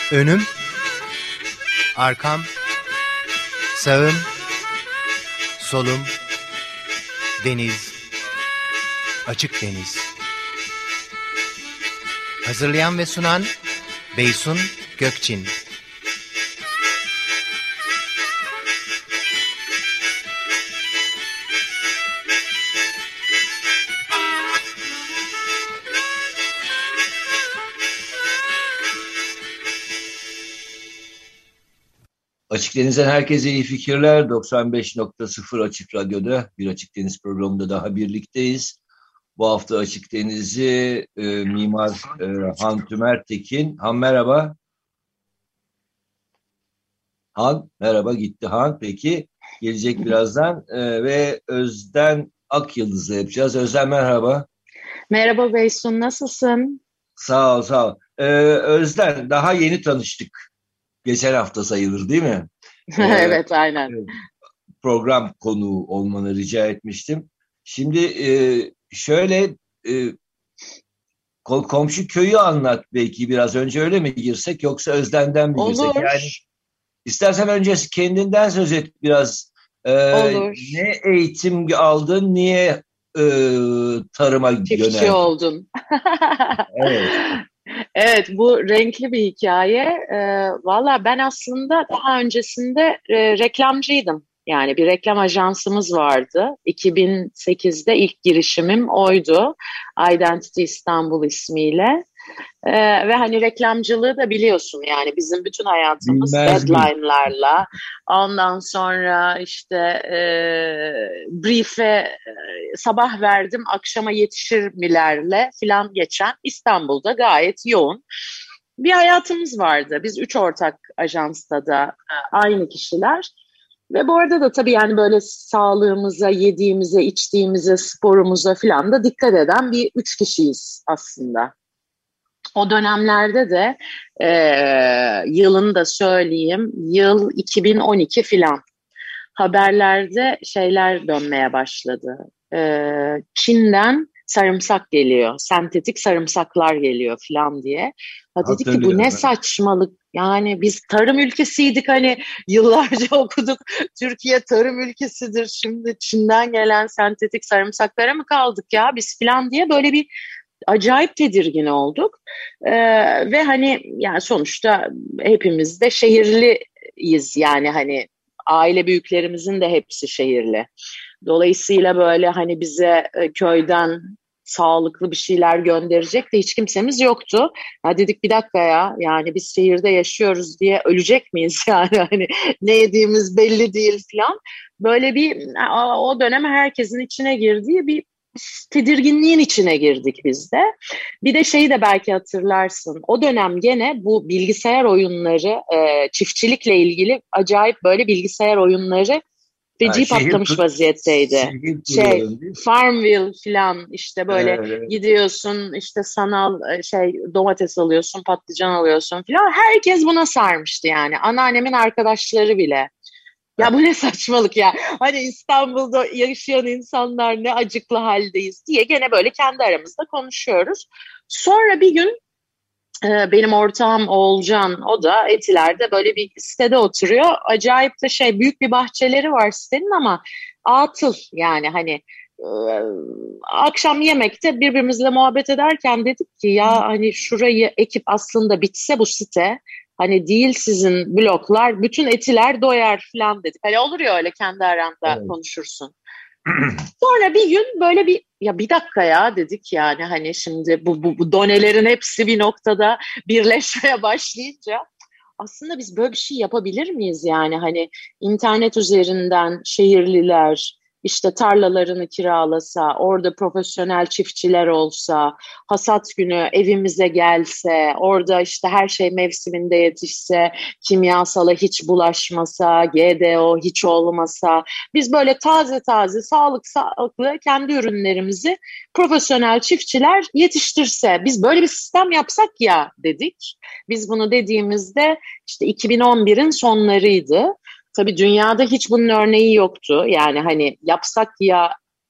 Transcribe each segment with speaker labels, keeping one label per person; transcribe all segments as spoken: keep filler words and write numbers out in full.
Speaker 1: Önüm, arkam, sağım, solum, deniz, açık deniz. Hazırlayan ve sunan Beysun Gökçin.
Speaker 2: Açık Deniz'den herkese iyi fikirler. doksan beş nokta sıfır Açık Radyo'da bir Açık Deniz programında daha birlikteyiz. Bu hafta Açık Deniz'i e, Mimar e, Han Tümertekin. Han merhaba. Han merhaba, gitti Han. Peki gelecek birazdan e, ve Özden Akyıldız'la yapacağız. Özden merhaba.
Speaker 3: Merhaba Beysun, nasılsın?
Speaker 2: Sağ ol, sağ ol. E, Özden, daha yeni tanıştık. Geçen hafta sayılır değil mi?
Speaker 3: Evet, aynen.
Speaker 2: Program konuğu olmanı rica etmiştim. Şimdi e, şöyle e, komşu köyü anlat belki, biraz önce öyle mi girsek yoksa Özden'den mi girsek?
Speaker 3: Olur.
Speaker 2: Yani istersen önce kendinden söz et biraz. E,
Speaker 3: Olur.
Speaker 2: Ne eğitim aldın, niye e, tarıma yöneldin?
Speaker 3: Çiftçi oldun.
Speaker 2: Evet.
Speaker 3: Evet, bu renkli bir hikaye. Ee, Valla ben aslında daha öncesinde e, reklamcıydım. Yani bir reklam ajansımız vardı. iki bin sekizde ilk girişimim oydu. Identity İstanbul ismiyle. Ee, ve hani reklamcılığı da biliyorsun, yani bizim bütün hayatımız
Speaker 2: Bilmez miyim?
Speaker 3: deadline'larla, ondan sonra işte e, brief'e e, sabah verdim akşama yetişir milerle filan geçen, İstanbul'da gayet yoğun bir hayatımız vardı. Biz üç ortak ajansta da e, aynı kişiler. Ve bu arada da tabii yani böyle sağlığımıza, yediğimize, içtiğimize, sporumuza filan da dikkat eden bir üç kişiyiz aslında. O dönemlerde de e, yılını da söyleyeyim, yıl iki bin on iki filan, haberlerde şeyler dönmeye başladı. E, Çin'den sarımsak geliyor, sentetik sarımsaklar geliyor filan diye. Ha dedik ki bu ne saçmalık, yani biz tarım ülkesiydik, hani yıllarca okuduk, Türkiye tarım ülkesidir, şimdi Çin'den gelen sentetik sarımsaklara mı kaldık ya biz filan diye böyle bir acayip tedirgin olduk. Ee, ve hani yani sonuçta hepimiz de şehirliyiz, yani hani aile büyüklerimizin de hepsi şehirli. Dolayısıyla böyle hani bize e, köyden sağlıklı bir şeyler gönderecek de hiç kimsemiz yoktu. Ya dedik bir dakika ya, yani biz şehirde yaşıyoruz diye ölecek miyiz yani, hani ne yediğimiz belli değil falan. Böyle bir o dönem herkesin içine girdiği bir tedirginliğin içine girdik biz de. Bir de şeyi de belki hatırlarsın. O dönem gene bu bilgisayar oyunları, e, çiftçilikle ilgili acayip böyle bilgisayar oyunları feci
Speaker 2: Ha,
Speaker 3: patlamış
Speaker 2: şehir,
Speaker 3: vaziyetteydi. Şey,
Speaker 2: şehir
Speaker 3: Farmville falan, işte böyle
Speaker 2: evet.
Speaker 3: gidiyorsun işte sanal şey domates alıyorsun, patlıcan alıyorsun falan. Herkes buna sarmıştı yani. Anneannemin arkadaşları bile. Ya bu ne saçmalık ya. Hani İstanbul'da yaşayan insanlar ne acıklı haldeyiz diye gene böyle kendi aramızda konuşuyoruz. Sonra bir gün e, benim ortağım Oğulcan, o da Etiler'de böyle bir sitede oturuyor. Acayip de şey, büyük bir bahçeleri var sitenin ama atıl yani, hani e, akşam yemekte birbirimizle muhabbet ederken dedik ki ya hani şurayı ekip aslında bitse bu site, hani değil sizin bloklar, bütün Etiler doyar falan dedik. Hani olur ya öyle kendi aranda
Speaker 2: Evet.
Speaker 3: konuşursun. Sonra bir gün böyle bir, ya bir dakika ya dedik, yani hani şimdi bu, bu, bu donelerin hepsi bir noktada birleşmeye başlayınca aslında biz böyle bir şey yapabilir miyiz, yani hani internet üzerinden şehirliler işte tarlalarını kiralasa, orada profesyonel çiftçiler olsa, hasat günü evimize gelse, orada işte her şey mevsiminde yetişse, kimyasala hiç bulaşmasa, G D O hiç olmasa, biz böyle taze taze sağlık sağlıklı kendi ürünlerimizi profesyonel çiftçiler yetiştirse, biz böyle bir sistem yapsak ya dedik. Biz bunu dediğimizde işte iki bin on birin sonlarıydı. Tabii dünyada hiç bunun örneği yoktu. Yani hani yapsak ya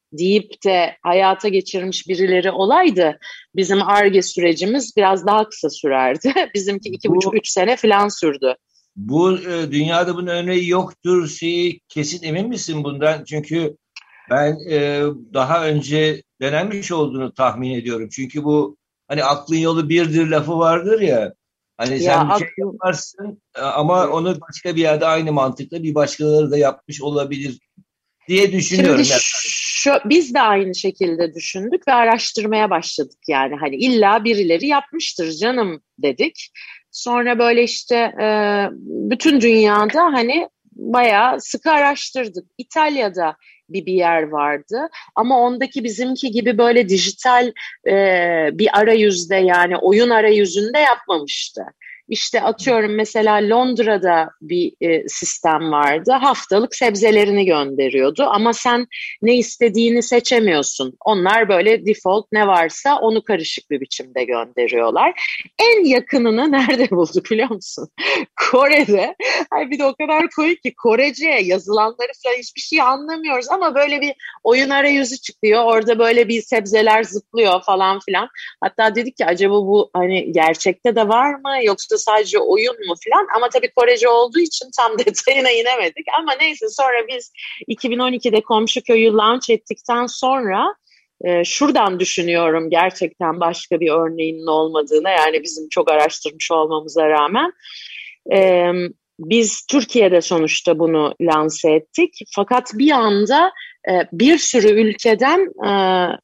Speaker 3: deyip de hayata geçirmiş birileri olaydı bizim Ar-Ge sürecimiz biraz daha kısa sürerdi. Bizimki iki buçuk üç sene falan sürdü.
Speaker 2: Bu e, dünyada bunun örneği yoktur şey, kesin emin misin bundan? Çünkü ben e, daha önce denenmiş olduğunu tahmin ediyorum. Çünkü bu hani aklın yolu birdir lafı vardır ya. Hani
Speaker 3: Ya
Speaker 2: sen bir şey
Speaker 3: aklım...
Speaker 2: yaparsın e, ama onu başka bir yerde aynı mantıkla bir başkaları da yapmış olabilir diye düşünüyorum.
Speaker 3: Şimdi
Speaker 2: Yani.
Speaker 3: şu, biz de aynı şekilde düşündük ve araştırmaya başladık yani hani illa birileri yapmıştır canım dedik. Sonra böyle işte e, bütün dünyada hani bayağı sıkı araştırdık. İtalya'da bir bir yer vardı ama ondaki bizimki gibi böyle dijital e, bir arayüzde yani oyun arayüzünde yapmamıştı. İşte atıyorum mesela Londra'da bir e, sistem vardı. Haftalık sebzelerini gönderiyordu ama sen ne istediğini seçemiyorsun. Onlar böyle default ne varsa onu karışık bir biçimde gönderiyorlar. En yakınını nerede bulduk biliyor musun? Kore'de. Ay bir de o kadar komik ki Korece yazılanları falan hiçbir şey anlamıyoruz ama böyle bir oyun arayüzü çıkıyor. Orada böyle bir sebzeler zıplıyor falan filan. Hatta dedik ki acaba bu hani gerçekte de var mı yoksa sadece oyun mu filan ama tabii Korece olduğu için tam detayına inemedik ama neyse sonra biz iki bin on ikide Komşu Köyü launch ettikten sonra e, şuradan düşünüyorum gerçekten başka bir örneğinin olmadığını yani bizim çok araştırmış olmamıza rağmen e, biz Türkiye'de sonuçta bunu lanse ettik fakat bir anda e, bir sürü ülkeden e,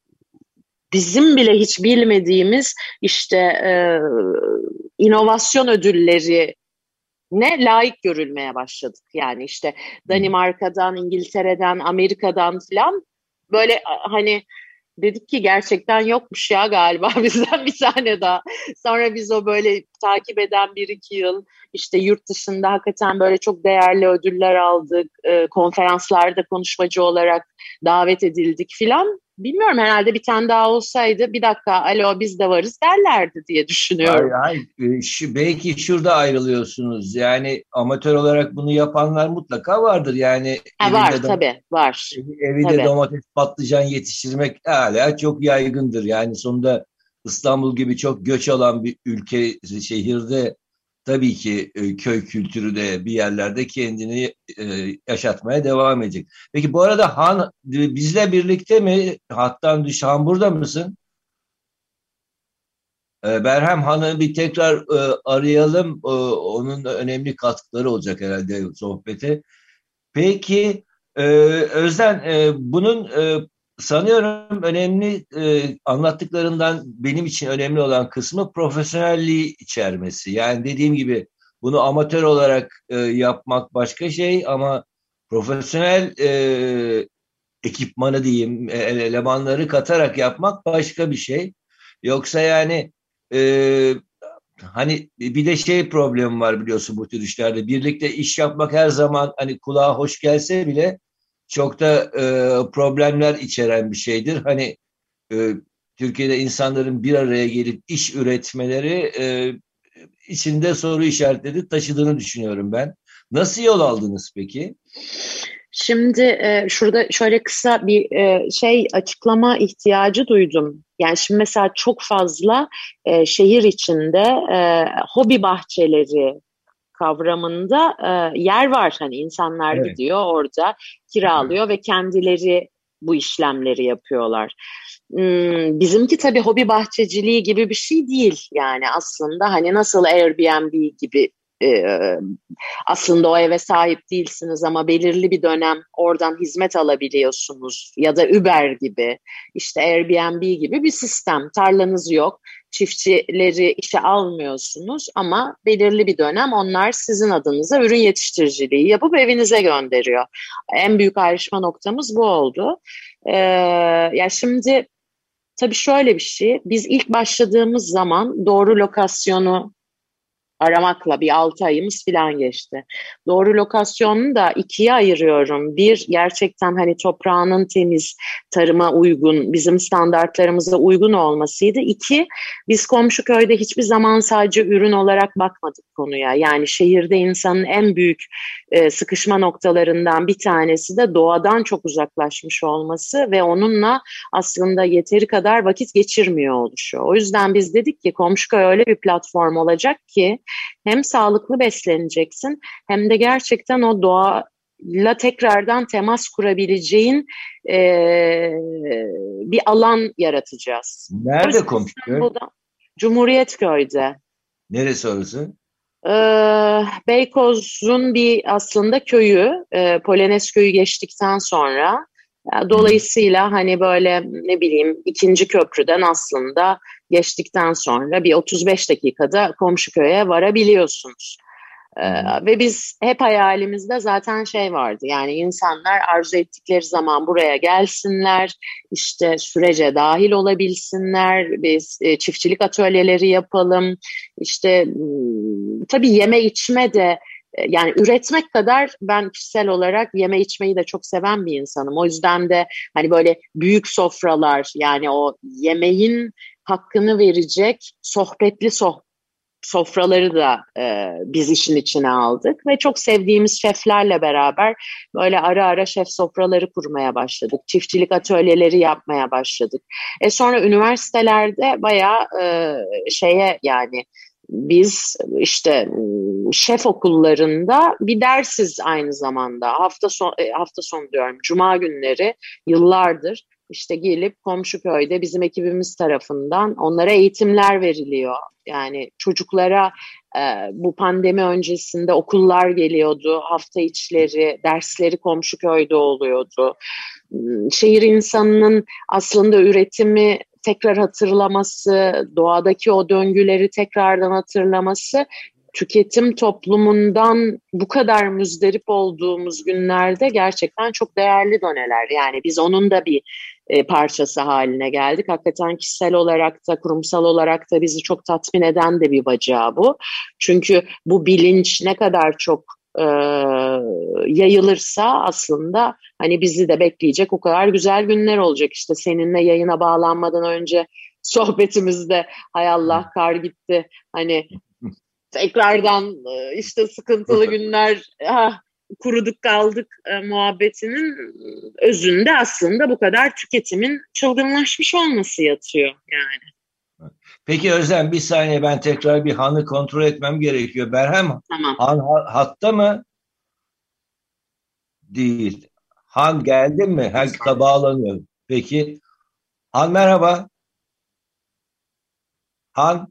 Speaker 3: bizim bile hiç bilmediğimiz işte e, inovasyon ödülleri ne layık görülmeye başladık. Yani işte Danimarka'dan, İngiltere'den, Amerika'dan falan böyle hani dedik ki gerçekten yokmuş ya galiba bizden bir tane daha. Sonra biz o böyle takip eden bir iki yıl işte yurt dışında hakikaten böyle çok değerli ödüller aldık. E, konferanslarda konuşmacı olarak davet edildik filan. Bilmiyorum herhalde bir tane daha olsaydı bir dakika alo biz de varız derlerdi diye düşünüyorum.
Speaker 2: Hayır, hayır. Şu, belki şurada ayrılıyorsunuz. Yani amatör olarak bunu yapanlar mutlaka vardır. Yani
Speaker 3: Ha, var
Speaker 2: evinde dom
Speaker 3: tabii var.
Speaker 2: evinde
Speaker 3: Tabii.
Speaker 2: domates, patlıcan yetiştirmek hala çok yaygındır. Yani sonunda İstanbul gibi çok göç alan bir ülke, şehirde tabii ki e, köy kültürü de bir yerlerde kendini e, yaşatmaya devam edecek. Peki bu arada Han bizle birlikte mi? Hattan düş, Han burada mısın? E, Berhem Han'ı bir tekrar e, arayalım. E, onun önemli katkıları olacak herhalde sohbete. Peki e, Özden, e, bunun e, sanıyorum önemli e, anlattıklarından benim için önemli olan kısmı profesyonelliği içermesi. Yani dediğim gibi bunu amatör olarak e, yapmak başka şey ama profesyonel e, ekipmanı diyeyim, e, elemanları katarak yapmak başka bir şey. Yoksa yani e, hani bir de şey problemi var biliyorsun bu tür işlerde. Birlikte iş yapmak her zaman hani kulağa hoş gelse bile çok da e, problemler içeren bir şeydir. Hani e, Türkiye'de insanların bir araya gelip iş üretmeleri e, içinde soru işaretleri taşıdığını düşünüyorum ben. Nasıl yol aldınız peki?
Speaker 3: Şimdi e, şurada şöyle kısa bir e, şey açıklama ihtiyacı duydum. Yani şimdi mesela çok fazla e, şehir içinde e, hobi bahçeleri kavramında e, yer var. Hani insanlar
Speaker 2: Evet.
Speaker 3: gidiyor orada kiralıyor ve kendileri bu işlemleri yapıyorlar. Hmm, bizimki tabii hobi bahçeciliği gibi bir şey değil. Yani aslında hani nasıl Airbnb gibi e, aslında o eve sahip değilsiniz ama belirli bir dönem oradan hizmet alabiliyorsunuz ya da Uber gibi işte Airbnb gibi bir sistem. Tarlanız yok, çiftçileri işe almıyorsunuz ama belirli bir dönem onlar sizin adınıza ürün yetiştiriciliği yapıp evinize gönderiyor. En büyük ayrışma noktamız bu oldu. Ee, ya şimdi tabii şöyle bir şey, biz ilk başladığımız zaman doğru lokasyonu aramakla bir altı ayımız falan geçti. Doğru lokasyonunu da ikiye ayırıyorum. Bir, gerçekten hani toprağının temiz, tarıma uygun, bizim standartlarımıza uygun olmasıydı. İki, biz komşu köyde hiçbir zaman sadece ürün olarak bakmadık konuya. Yani şehirde insanın en büyük e, sıkışma noktalarından bir tanesi de doğadan çok uzaklaşmış olması ve onunla aslında yeteri kadar vakit geçirmiyor oluşu. O yüzden biz dedik ki Komşuköy öyle bir platform olacak ki hem sağlıklı besleneceksin hem de gerçekten o doğayla tekrardan temas kurabileceğin e, bir alan yaratacağız.
Speaker 2: Nerede Komşuköy?
Speaker 3: Cumhuriyetköy'de.
Speaker 2: Neresi orası?
Speaker 3: Ee, Beykoz'un bir aslında köyü, e, Polonezköy'ü geçtikten sonra, dolayısıyla hani böyle ne bileyim ikinci köprüden aslında geçtikten sonra bir otuz beş dakikada Komşuköy'e varabiliyorsunuz. Ee, ve biz hep hayalimizde zaten şey vardı, yani insanlar arzu ettikleri zaman buraya gelsinler, işte sürece dahil olabilsinler, biz e, çiftçilik atölyeleri yapalım, işte tabii yeme içme de, yani üretmek kadar ben kişisel olarak yeme içmeyi de çok seven bir insanım. O yüzden de hani böyle büyük sofralar, yani o yemeğin hakkını verecek sohbetli sohbet sofraları da e, biz işin içine aldık ve çok sevdiğimiz şeflerle beraber böyle ara ara şef sofraları kurmaya başladık. Çiftçilik atölyeleri yapmaya başladık. E sonra üniversitelerde bayağı e, şeye, yani biz işte şef okullarında bir dersiz aynı zamanda. Hafta son, hafta sonu diyorum, cuma günleri yıllardır işte gelip Komşuköy'de bizim ekibimiz tarafından onlara eğitimler veriliyor. Yani çocuklara e, bu pandemi öncesinde okullar geliyordu, hafta içleri, dersleri Komşuköy'de oluyordu. Şehir insanının aslında üretimi tekrar hatırlaması, doğadaki o döngüleri tekrardan hatırlaması, tüketim toplumundan bu kadar müzdarip olduğumuz günlerde gerçekten çok değerli doneler. Yani biz onun da bir e, parçası haline geldik. Hakikaten kişisel olarak da kurumsal olarak da bizi çok tatmin eden de bir bacağı bu. Çünkü bu bilinç ne kadar çok e, yayılırsa aslında hani bizi de bekleyecek o kadar güzel günler olacak. İşte seninle yayına bağlanmadan önce sohbetimizde hay Allah kar gitti, hani tekrardan işte sıkıntılı günler, ha, kuruduk kaldık e, muhabbetinin özünde aslında bu kadar tüketimin çılgınlaşmış olması yatıyor yani.
Speaker 2: Peki Özlem, bir saniye, ben tekrar bir Han'ı kontrol etmem gerekiyor. Berhem,
Speaker 3: Tamam.
Speaker 2: Han hatta mı? Değil. Han geldi mi? Herkese bağlanıyor. Peki. Han merhaba. Han.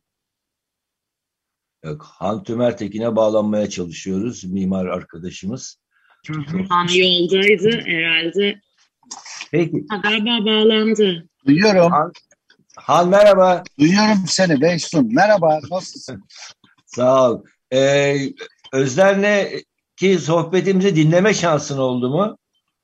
Speaker 2: Yok, Han Tümertekin'e bağlanmaya çalışıyoruz. Mimar arkadaşımız.
Speaker 3: Han yoldaydı herhalde.
Speaker 2: Peki.
Speaker 3: Ha, galiba bağlandı.
Speaker 4: Duyuyorum.
Speaker 2: Han, Han merhaba.
Speaker 4: Duyuyorum seni Beysun. Merhaba, nasılsın?
Speaker 2: Sağ ol. Ee, Özlem'le ki sohbetimizi dinleme şansın oldu mu?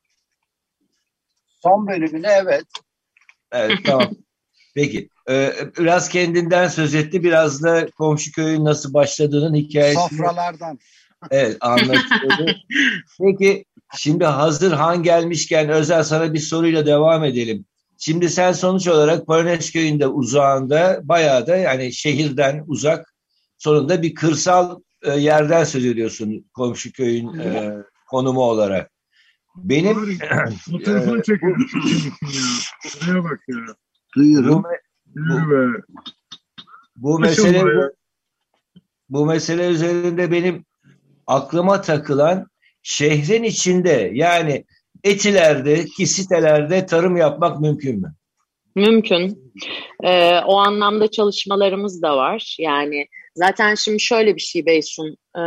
Speaker 4: Son bölümünü evet.
Speaker 2: Evet, tamam. Peki. Ee, biraz kendinden söz etti. Biraz da Komşuköy'ün nasıl başladığının hikayesini.
Speaker 4: Sofralardan.
Speaker 2: Evet, anlatıyordu. Peki, şimdi hazır Han gelmişken Özel, sana bir soruyla devam edelim. Şimdi sen sonuç olarak Polonezköy'ün de uzağında, bayağı da yani şehirden uzak, sonunda bir kırsal e, yerden söz ediyorsun Komşuköy'ün e, konumu olarak. Benim
Speaker 5: O telefon çekiyor. Şuraya bak ya.
Speaker 4: Duyuyorum.
Speaker 2: Bu, bu, bu mesele bu mesele üzerinde benim aklıma takılan, şehrin içinde, yani Etiler'deki sitelerde tarım yapmak mümkün mü?
Speaker 3: Mümkün. Ee, o anlamda çalışmalarımız da var. Yani zaten şimdi şöyle bir şey Beysun, ee,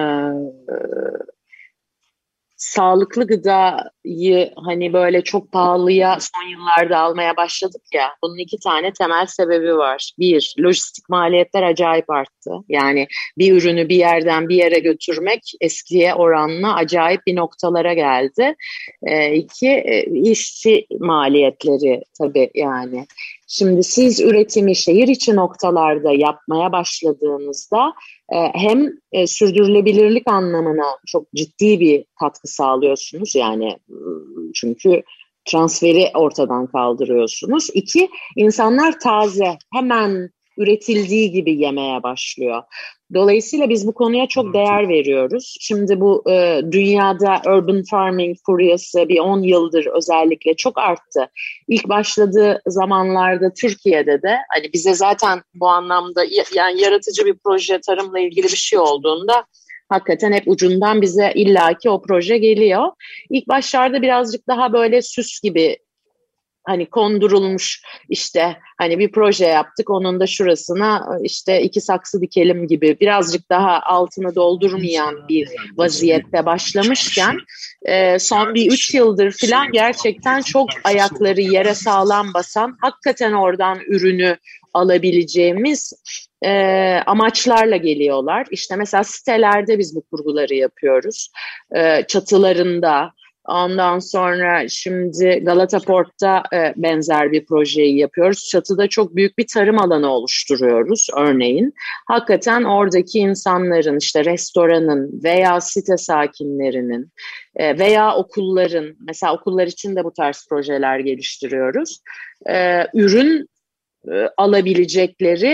Speaker 3: sağlıklı gıdayı hani böyle çok pahalıya son yıllarda almaya başladık ya. Bunun iki tane temel sebebi var. Bir, lojistik maliyetler acayip arttı. Yani bir ürünü bir yerden bir yere götürmek eskiye oranla acayip bir noktalara geldi. E, iki, e, işçi maliyetleri tabii yani. Şimdi siz üretimi şehir içi noktalarda yapmaya başladığınızda e, hem e, sürdürülebilirlik anlamına çok ciddi bir katkı sağlıyorsunuz. Yani çünkü transferi ortadan kaldırıyorsunuz. İki, insanlar taze, hemen üretildiği gibi yemeye başlıyor. Dolayısıyla biz bu konuya çok değer veriyoruz. Şimdi bu e, dünyada urban farming furyası bir on yıldır özellikle çok arttı. İlk başladığı zamanlarda Türkiye'de de hani bize zaten bu anlamda yani yaratıcı bir proje, tarımla ilgili bir şey olduğunda hakikaten hep ucundan bize illaki o proje geliyor. İlk başlarda birazcık daha böyle süs gibi hani kondurulmuş işte hani bir proje yaptık onun da şurasına işte iki saksı dikelim gibi birazcık daha altını doldurmayan bir vaziyette başlamışken e, son bir üç yıldır falan gerçekten çok ayakları yere sağlam basan hakikaten oradan ürünü alabileceğimiz e, amaçlarla geliyorlar. İşte mesela sitelerde biz bu kurguları yapıyoruz. E, çatılarında. Ondan sonra şimdi Galata Port'ta e, benzer bir projeyi yapıyoruz. Çatıda çok büyük bir tarım alanı oluşturuyoruz örneğin. Hakikaten oradaki insanların işte restoranın veya site sakinlerinin e, veya okulların mesela okullar için de bu tarz projeler geliştiriyoruz. E, ürün e, alabilecekleri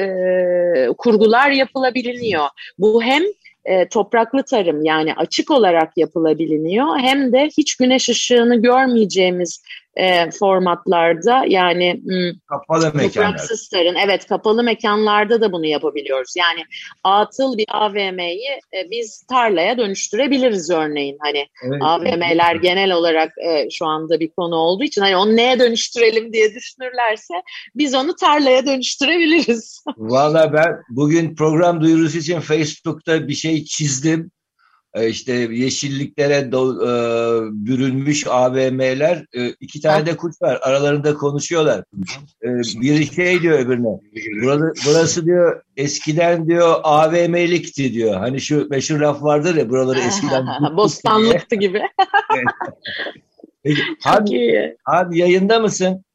Speaker 3: e, kurgular yapılabiliyor. Bu hem E, topraklı tarım yani açık olarak yapılabiliyor hem de hiç güneş ışığını görmeyeceğimiz e, formatlarda yani m,
Speaker 2: Kapalı mekanlar.
Speaker 3: topraksız tarım evet kapalı mekanlarda da bunu yapabiliyoruz. Yani atıl bir A V M'yi e, biz tarlaya dönüştürebiliriz örneğin hani evet, A V M'ler evet. Genel olarak e, şu anda bir konu olduğu için hani onu neye dönüştürelim diye düşünürlerse biz onu tarlaya dönüştürebiliriz.
Speaker 2: Valla ben bugün program duyurusu için Facebook'ta bir şey çizdim. İşte yeşilliklere do, e, bürünmüş A V M'ler, e, iki tane de kuş var. Aralarında konuşuyorlar. E, biri şey diyor öbürüne. Burası, burası diyor eskiden diyor A V M'likti diyor. Hani şu meşhur laf vardır ya buraları eskiden
Speaker 3: bostanlıktı gibi.
Speaker 2: Peki, Han, Han yayında mısın?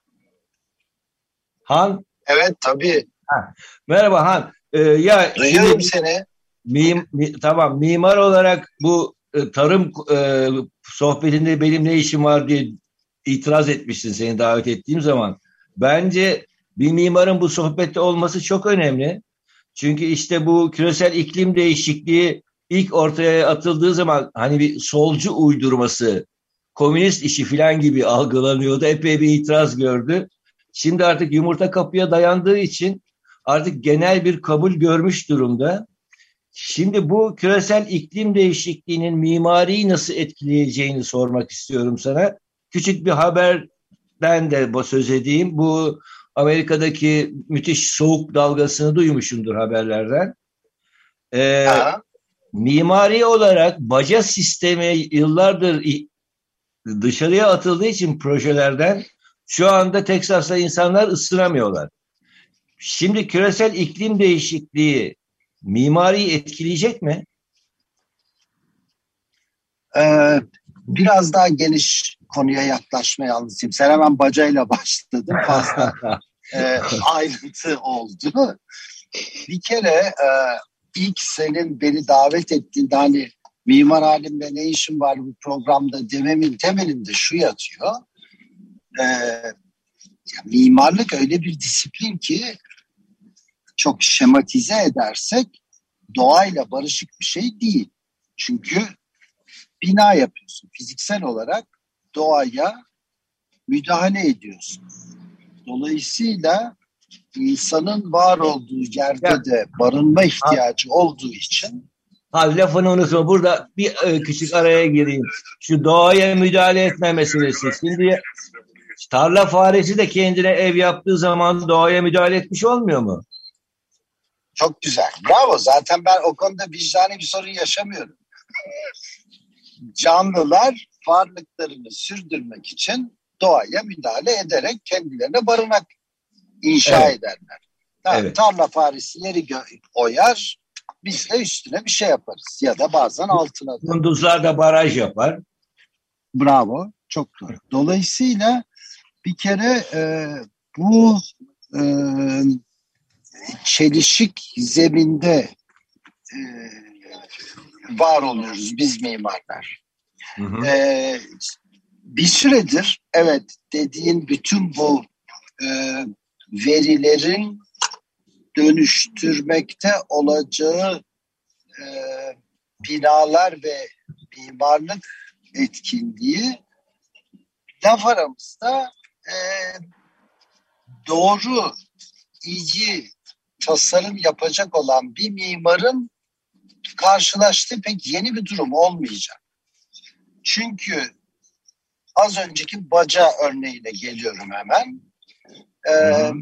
Speaker 2: Han?
Speaker 4: Evet tabii.
Speaker 2: Ha. Merhaba Han. Ee, ya
Speaker 4: duyuyorum
Speaker 2: şimdi,
Speaker 4: seni.
Speaker 2: Mim, mi, tamam mimar olarak bu e, tarım e, sohbetinde benim ne işim var diye itiraz etmiştin seni davet ettiğim zaman. Bence bir mimarın bu sohbette olması çok önemli. Çünkü işte bu küresel iklim değişikliği ilk ortaya atıldığı zaman hani bir solcu uydurması, komünist işi falan gibi algılanıyordu. Epey bir itiraz gördü. Şimdi artık yumurta kapıya dayandığı için artık genel bir kabul görmüş durumda. Şimdi bu küresel iklim değişikliğinin mimariyi nasıl etkileyeceğini sormak istiyorum sana. Küçük bir haberden de söz edeyim. Bu Amerika'daki müthiş soğuk dalgasını duymuşumdur haberlerden. Ee, mimari olarak baca sistemi yıllardır dışarıya atıldığı için projelerden şu anda Teksas'ta insanlar ısınamıyorlar. Şimdi küresel iklim değişikliği mimariyi etkileyecek mi?
Speaker 4: Ee, biraz daha geniş konuya yaklaşmaya anlatayım. Sen hemen bacayla başladın. Fazla e, ayrıntı oldu. Bir kere e, ilk senin beni davet ettiğinde hani mimar halimle ne işin var bu programda dememin temelinde şu yatıyor. E, mimarlık öyle bir disiplin ki çok şematize edersek doğayla barışık bir şey değil. Çünkü bina yapıyorsun. Fiziksel olarak doğaya müdahale ediyorsun. Dolayısıyla insanın var olduğu yerde ya, de barınma ihtiyacı ha, olduğu için.
Speaker 2: Ha, lafını unutma. Burada bir e, küçük araya gireyim. Şu doğaya müdahale etme meselesi. Şimdi tarla faresi de kendine ev yaptığı zaman doğaya müdahale etmiş olmuyor mu?
Speaker 4: Çok güzel. Bravo. Zaten ben o konuda vicdani bir sorun yaşamıyorum. Canlılar varlıklarını sürdürmek için doğaya müdahale ederek kendilerine barınak inşa evet. ederler. Yani evet. Tarla faresi yeri oyar, biz de üstüne bir şey yaparız. Ya da bazen altına da.
Speaker 2: Kunduzlar da baraj yapar.
Speaker 4: Bravo. Çok doğru. Dolayısıyla bir kere e, bu e, çelişik zeminde e, var oluyoruz biz mimarlar. Hı hı. E, bir süredir evet dediğin bütün bu e, verilerin dönüştürmekte olacağı e, binalar ve mimarlık etkinliği laf aramızda e, doğru, iyi tasarım yapacak olan bir mimarın karşılaştığı pek yeni bir durum olmayacak. Çünkü az önceki baca örneğine geliyorum hemen. Ee,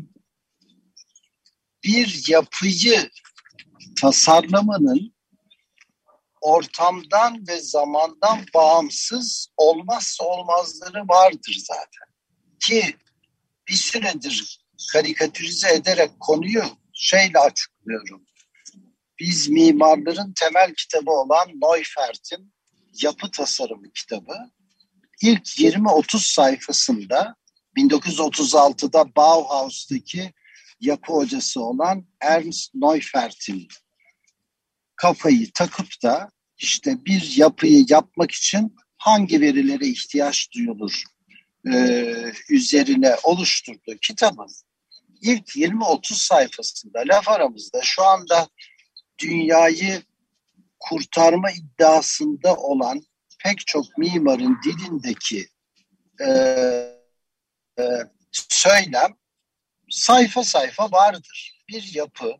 Speaker 4: bir yapıyı tasarlamanın ortamdan ve zamandan bağımsız olmazsa olmazları vardır zaten. Ki bir süredir karikatürize ederek konuyu şeyle açıklıyorum. Biz mimarların temel kitabı olan Neufert'in Yapı Tasarımı kitabı ilk yirmi otuz sayfasında bin dokuz yüz otuz altıda Bauhaus'taki yapı hocası olan Ernst Neufert'in kafayı takıp da işte bir yapıyı yapmak için hangi verilere ihtiyaç duyulur e, üzerine oluşturduğu kitabın ilk yirmi otuz sayfasında laf aramızda şu anda dünyayı kurtarma iddiasında olan pek çok mimarın dilindeki e, e, söylem sayfa sayfa vardır. Bir yapı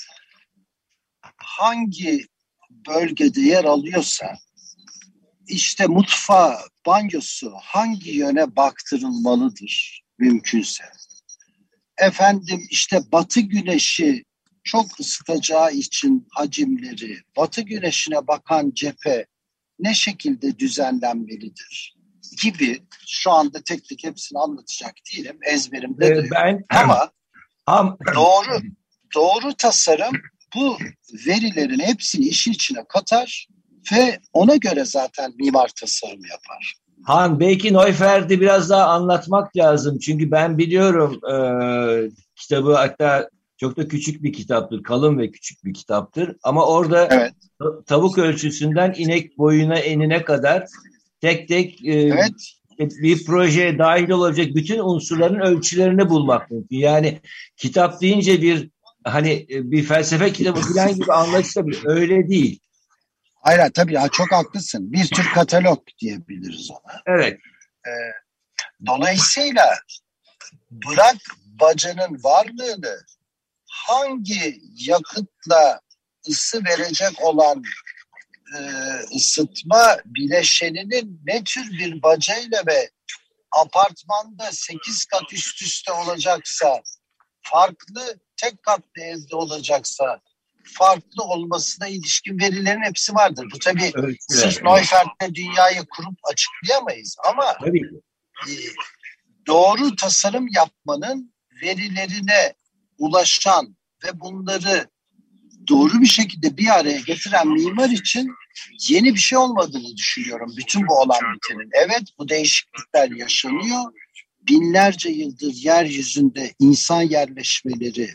Speaker 4: hangi bölgede yer alıyorsa işte mutfağı, banyosu hangi yöne baktırılmalıdır mümkünse. Efendim işte batı güneşi çok ısıtacağı için hacimleri, batı güneşine bakan cephe ne şekilde düzenlenmelidir gibi, şu anda tek tek hepsini anlatacak değilim, ezberimde
Speaker 2: Ee,
Speaker 4: de yok.
Speaker 2: ben
Speaker 4: Ama
Speaker 2: Ham,
Speaker 4: doğru doğru tasarım bu verilerin hepsini işin içine katar ve ona göre zaten mimar tasarım yapar.
Speaker 2: Han belki Neufert'i biraz daha anlatmak lazım. Çünkü ben biliyorum e, kitabı, hatta çok da küçük bir kitaptır. Kalın ve küçük bir kitaptır. Ama orada
Speaker 4: Evet.
Speaker 2: tavuk ölçüsünden inek boyuna enine kadar tek tek e,
Speaker 4: Evet.
Speaker 2: bir projeye dahil olacak bütün unsurların ölçülerini bulmak mümkün. Yani kitap deyince bir hani bir felsefe kitabı falan gibi anlaşılabilir. Öyle değil.
Speaker 4: Hayır tabii ya, çok haklısın. Bir tür katalog diyebiliriz ona.
Speaker 2: Evet.
Speaker 4: Ee, dolayısıyla bırak bacanın varlığını, hangi yakıtla ısı verecek olan e, ısıtma bileşeninin ne tür bir bacayla ve apartmanda sekiz kat üst üste olacaksa farklı, tek katlı evde olacaksa farklı olmasına ilişkin verilerin hepsi vardır. Bu tabii
Speaker 2: Evet,
Speaker 4: sırf
Speaker 2: evet.
Speaker 4: Neufert'le dünyayı kurup açıklayamayız ama
Speaker 2: Tabii ki.
Speaker 4: e, doğru tasarım yapmanın verilerine ulaşan ve bunları doğru bir şekilde bir araya getiren mimar için yeni bir şey olmadığını düşünüyorum. Bütün bu olan bitenin. Evet, bu değişiklikler yaşanıyor. Binlerce yıldır yeryüzünde insan yerleşmeleri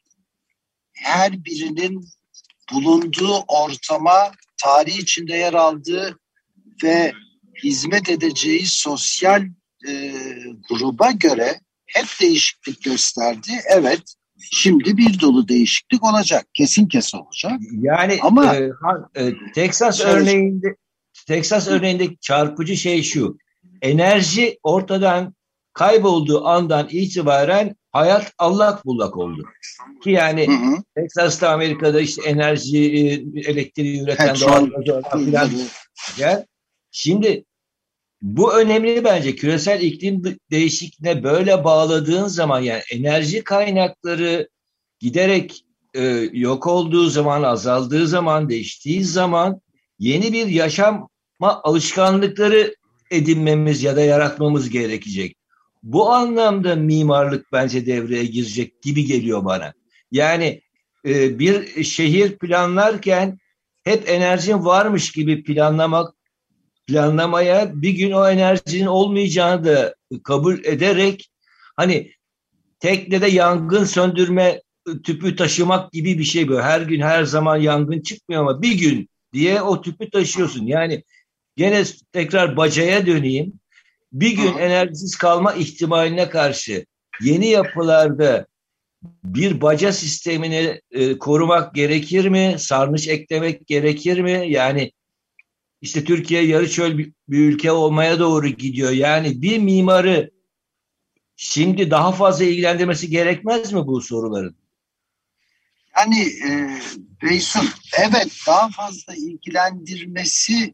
Speaker 4: her birinin bulunduğu ortama, tarih içinde yer aldığı ve hizmet edeceği sosyal e, gruba göre hep değişiklik gösterdi. Evet, şimdi bir dolu değişiklik olacak. Kesin kesin olacak.
Speaker 2: Yani
Speaker 4: Ama
Speaker 2: e, Han, e, Texas
Speaker 4: Şöyle-
Speaker 2: örneğinde Texas örneğindeki çarpıcı şey şu. Enerji ortadan kaybolduğu andan itibaren hayat allak bullak oldu. Ki yani
Speaker 4: hı hı,
Speaker 2: Texas'ta, Amerika'da işte enerji, e, elektriği üreten
Speaker 4: petrol
Speaker 2: doğal gazı falan filan.
Speaker 4: kuyuları,
Speaker 2: Gel. Şimdi bu önemli bence. Küresel iklim değişikliğine böyle bağladığın zaman, yani enerji kaynakları giderek e, yok olduğu zaman, azaldığı zaman, değiştiği zaman yeni bir yaşama alışkanlıkları edinmemiz ya da yaratmamız gerekecek. Bu anlamda mimarlık bence devreye girecek gibi geliyor bana. Yani e, bir şehir planlarken hep enerjin varmış gibi planlamak, planlamaya bir gün o enerjinin olmayacağını da kabul ederek, hani teknede yangın söndürme tüpü taşımak gibi bir şey böyle. Her gün her zaman yangın çıkmıyor ama bir gün diye o tüpü taşıyorsun. Yani gene tekrar bacaya döneyim. Bir gün
Speaker 4: Hı.
Speaker 2: enerjisiz kalma ihtimaline karşı yeni yapılarda bir baca sistemini e, korumak gerekir mi? Sarnıç eklemek gerekir mi? Yani işte Türkiye yarı çöl bir, bir ülke olmaya doğru gidiyor. Yani bir mimarı şimdi daha fazla ilgilendirmesi gerekmez mi bu soruların?
Speaker 4: Yani e, Beysun, evet daha fazla ilgilendirmesi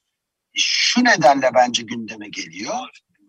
Speaker 4: şu nedenle bence gündeme geliyor.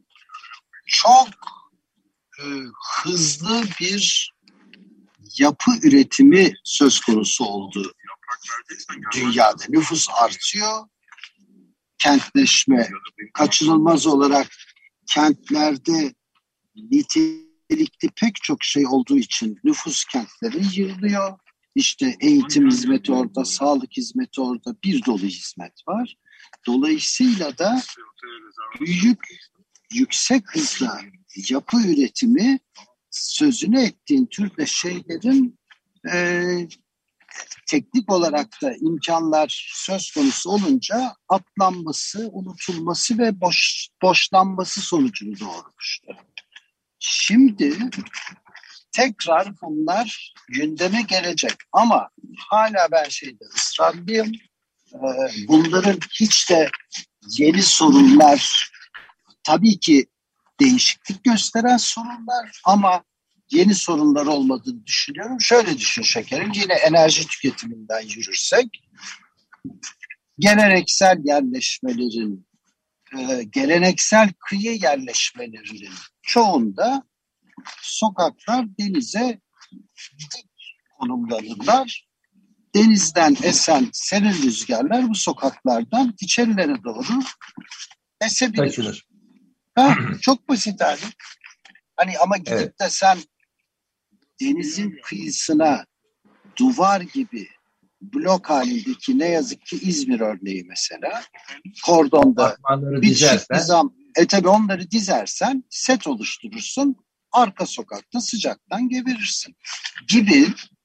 Speaker 4: Çok e, hızlı bir yapı üretimi söz konusu oldu. Dünyada nüfus artıyor. Kentleşme kaçınılmaz olarak kentlerde nitelikli pek çok şey olduğu için nüfus kentleri yığılıyor. İşte eğitim hizmeti orada, sağlık hizmeti orada, bir dolu hizmet var. Dolayısıyla da büyük, yüksek hızla yapı üretimi sözünü ettiğin türde şeylerin e, teknik olarak da imkanlar söz konusu olunca atlanması, unutulması ve boş, boşlanması sonucunu doğurmuştur. Şimdi tekrar bunlar gündeme gelecek ama hala ben şeyde ısrarlıyım. Bunların hiç de yeni sorunlar, tabii ki değişiklik gösteren sorunlar ama yeni sorunlar olmadığını düşünüyorum. Şöyle düşün şekerim, yine enerji tüketiminden yürürsek, geleneksel yerleşmelerin, e, geleneksel kıyı yerleşmelerinin çoğunda sokaklar denize dik konumlanırlar. Denizden esen serin rüzgarlar bu sokaklardan içerilere doğru esebilir.
Speaker 2: Kaçılır.
Speaker 4: Ha, çok basit abi. Hani ama gidip
Speaker 2: Evet.
Speaker 4: de sen denizin kıyısına duvar gibi blok halindeki, ne yazık ki İzmir örneği mesela, kordonda
Speaker 2: Apartmanları
Speaker 4: bir
Speaker 2: dizersen,
Speaker 4: çift nizam, e tabi onları dizersen set oluşturursun, arka sokakta sıcaktan geberirsin gibi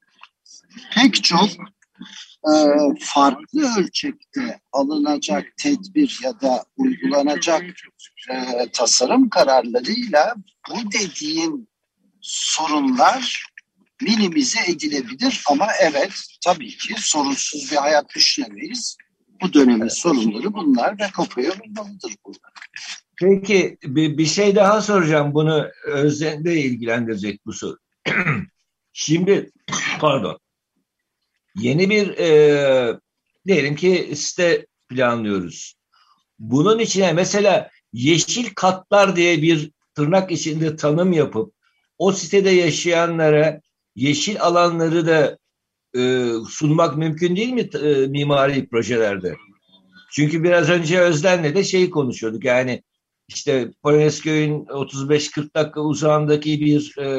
Speaker 4: pek çok e, farklı ölçekte alınacak tedbir ya da uygulanacak e, tasarım kararlarıyla bu dediğin sorunlar minimize edilebilir ama evet, tabii ki sorunsuz bir hayat düşünemeyiz. Bu dönemin sorunları bunlar ve kafaya vurmalıdır bunlar.
Speaker 2: peki bir, bir şey daha soracağım, bunu Özden de ilgilendirecek bu soru. Şimdi pardon, yeni bir e, diyelim ki site planlıyoruz. Bunun içine mesela yeşil katlar diye bir tırnak içinde tanım yapıp o sitede yaşayanlara yeşil alanları da e, sunmak mümkün değil mi e, mimari projelerde? Çünkü biraz önce Özden'le de şeyi konuşuyorduk. Yani işte Polonezköy'ün otuz beş kırk dakika uzağındaki bir e,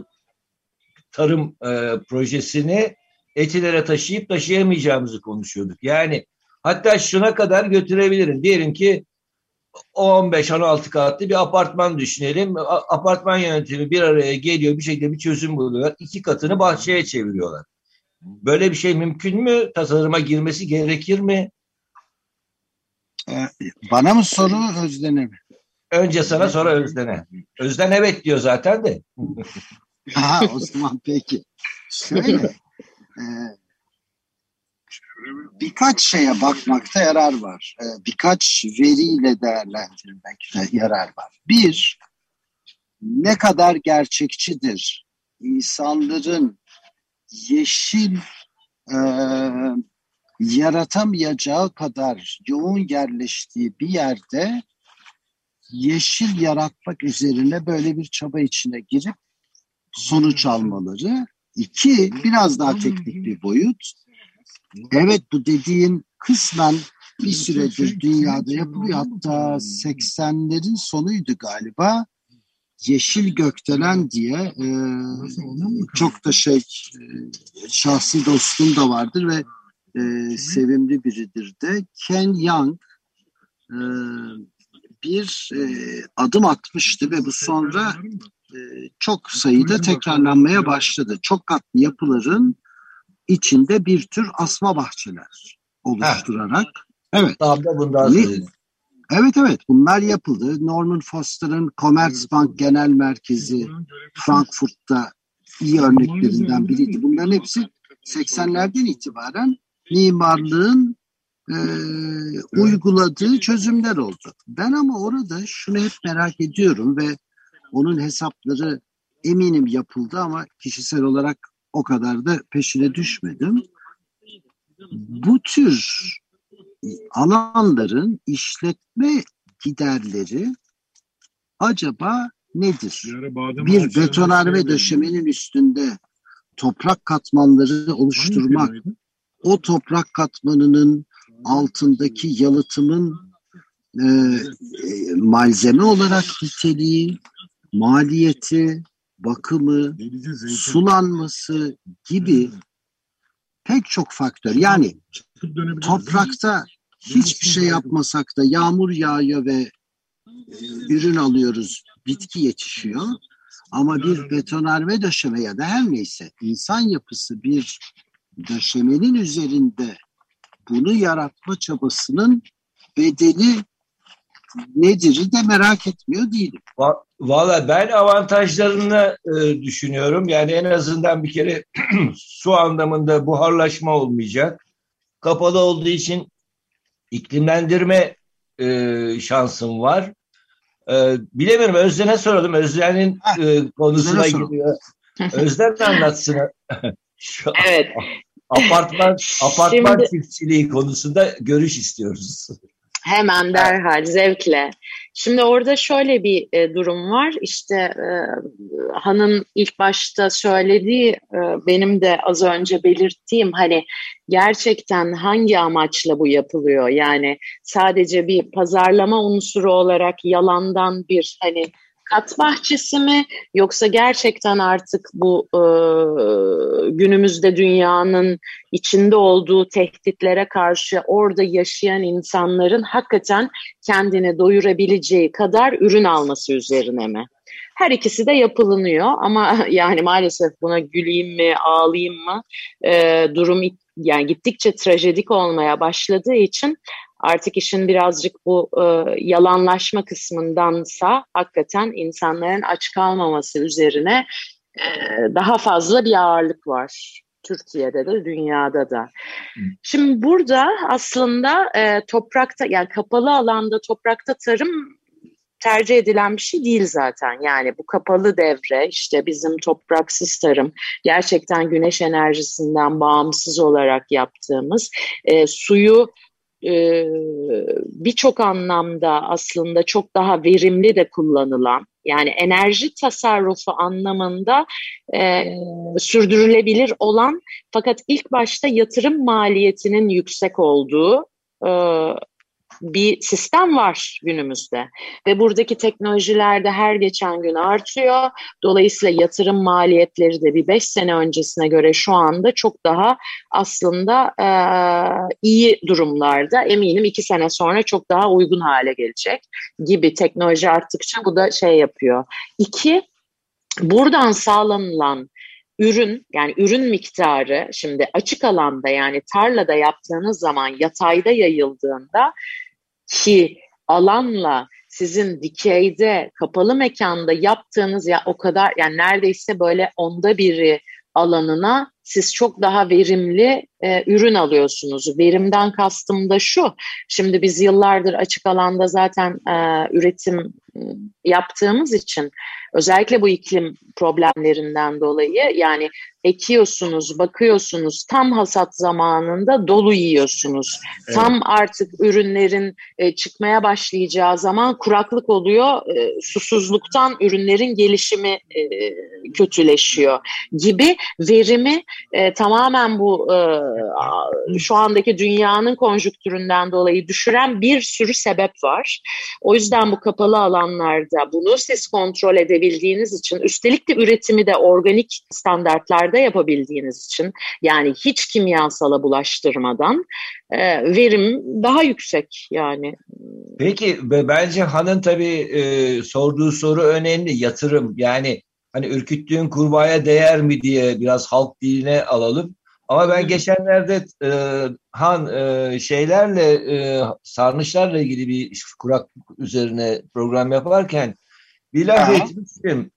Speaker 2: tarım e, projesini Etiler'e taşıyıp taşıyamayacağımızı konuşuyorduk. Yani hatta şuna kadar götürebilirim. Diyelim ki on beş on altı katlı bir apartman düşünelim. A- apartman yönetimi bir araya geliyor, bir şekilde bir çözüm buluyorlar. İki katını bahçeye çeviriyorlar. Böyle bir şey mümkün mü? Tasarıma girmesi gerekir mi?
Speaker 4: Ee, bana mı soru, Özden'e mi?
Speaker 2: Önce sana, sonra Özden'e. Özden evet diyor zaten de.
Speaker 4: Ha, o zaman peki. Şöyle, e, birkaç şeye bakmakta yarar var. E, birkaç veriyle değerlendirmekte yarar var. Bir, ne kadar gerçekçidir insanların yeşil e, yaratamayacağı kadar yoğun yerleştiği bir yerde yeşil yaratmak üzerine böyle bir çaba içine girip sonuç almaları. İki, biraz daha teknik bir boyut. Evet, bu dediğin kısmen bir süredir dünyada yapılıyor. Hatta seksenlerin sonuydu galiba. Yeşil Gökdelen diye e, çok da şey e, şahsi dostum da vardır ve e, sevimli biridir de. Ken Young e, bir e, adım atmıştı ve bu sonra e, çok sayıda tekrarlanmaya başladı. Çok katlı yapıların içinde bir tür asma bahçeler oluşturarak. Evet.
Speaker 2: Tam da bundan söyleyeyim.
Speaker 4: Evet evet, bunlar yapıldı. Norman Foster'ın Commerzbank Genel Merkezi Frankfurt'ta iyi örneklerinden biriydi. Bunların hepsi seksenlerden itibaren mimarlığın e, uyguladığı çözümler oldu. Ben ama orada şunu hep merak ediyorum ve onun hesapları eminim yapıldı ama kişisel olarak o kadar da peşine düşmedim. Bu tür alanların işletme giderleri acaba nedir? Bir betonarme döşemenin üstünde toprak katmanları oluşturmak, o toprak katmanının altındaki yalıtımın e, e, malzeme olarak niteliği, maliyeti, bakımı, sulanması gibi pek çok faktör. Yani toprakta hiçbir şey yapmasak da yağmur yağıyor ve ürün alıyoruz, bitki yetişiyor. Ama bir betonarme döşeme ya da her neyse insan yapısı bir döşemenin üzerinde bunu yaratma çabasının bedeli nedir de merak etmiyor değilim.
Speaker 2: Valla ben avantajlarını e, düşünüyorum. Yani en azından bir kere su anlamında buharlaşma olmayacak. Kapalı olduğu için iklimlendirme e, şansım var. E, bilemiyorum, Özden'e soralım. Özden'in e, konusuna giriyor. Özden de anlatsın. Şu
Speaker 3: evet.
Speaker 2: Apartman, apartman
Speaker 3: Şimdi,
Speaker 2: çiftçiliği konusunda görüş istiyoruz.
Speaker 3: Hemen derhal, zevkle. Şimdi orada şöyle bir e, durum var. İşte e, Han'ın ilk başta söylediği, e, benim de az önce belirttiğim, hani gerçekten hangi amaçla bu yapılıyor? Yani sadece bir pazarlama unsuru olarak yalandan bir hani kat bahçesi mi, yoksa gerçekten artık bu e, günümüzde dünyanın içinde olduğu tehditlere karşı orada yaşayan insanların hakikaten kendini doyurabileceği kadar ürün alması üzerine mi? Her ikisi de yapılınıyor ama yani maalesef buna güleyim mi, ağlayayım mı e, durum yani gittikçe trajedik olmaya başladığı için artık işin birazcık bu e, yalanlaşma kısmındansa hakikaten insanların aç kalmaması üzerine e, daha fazla bir ağırlık var. Türkiye'de de dünyada da. Şimdi burada aslında e, toprakta, yani kapalı alanda toprakta tarım tercih edilen bir şey değil zaten. Yani bu kapalı devre, işte bizim topraksız tarım, gerçekten güneş enerjisinden bağımsız olarak yaptığımız, e, suyu e, birçok anlamda aslında çok daha verimli de kullanılan, yani enerji tasarrufu anlamında e, sürdürülebilir olan fakat ilk başta yatırım maliyetinin yüksek olduğu e, bir sistem var günümüzde ve buradaki teknolojiler de her geçen gün artıyor. Dolayısıyla yatırım maliyetleri de bir beş sene öncesine göre şu anda çok daha aslında e, iyi durumlarda. Eminim iki sene sonra çok daha uygun hale gelecek gibi, teknoloji arttıkça bu da şey yapıyor. İki, buradan sağlanılan ürün, yani ürün miktarı şimdi açık alanda, yani tarlada yaptığınız zaman yatayda yayıldığında ki alanla sizin dikeyde kapalı mekanda yaptığınız ya o kadar, yani neredeyse böyle onda biri alanına siz çok daha verimli e, ürün alıyorsunuz. Verimden kastım da şu, şimdi biz yıllardır açık alanda zaten e, üretim yaptığımız için özellikle bu iklim problemlerinden dolayı, yani ekiyorsunuz, bakıyorsunuz, tam hasat zamanında dolu yiyorsunuz. Evet. Tam artık ürünlerin e, çıkmaya başlayacağı zaman kuraklık oluyor, e, susuzluktan ürünlerin gelişimi e, kötüleşiyor gibi verimi e, tamamen bu e, şu andaki dünyanın konjüktüründen dolayı düşüren bir sürü sebep var. O yüzden bu kapalı alanlarda bunu siz kontrol edebildiğiniz için, üstelik de üretimi de organik standartlarda yapabildiğiniz için, yani hiç kimyasala bulaştırmadan e, verim daha yüksek yani.
Speaker 2: Peki bence Han'ın tabii e, sorduğu soru önemli, yatırım. Yani hani ürküttüğün kurbağaya değer mi diye biraz halk diline alalım. Ama ben geçenlerde e, Han e, şeylerle e, sarnıçlarla ilgili bir kuraklık üzerine program yaparken bir laf etmiştim.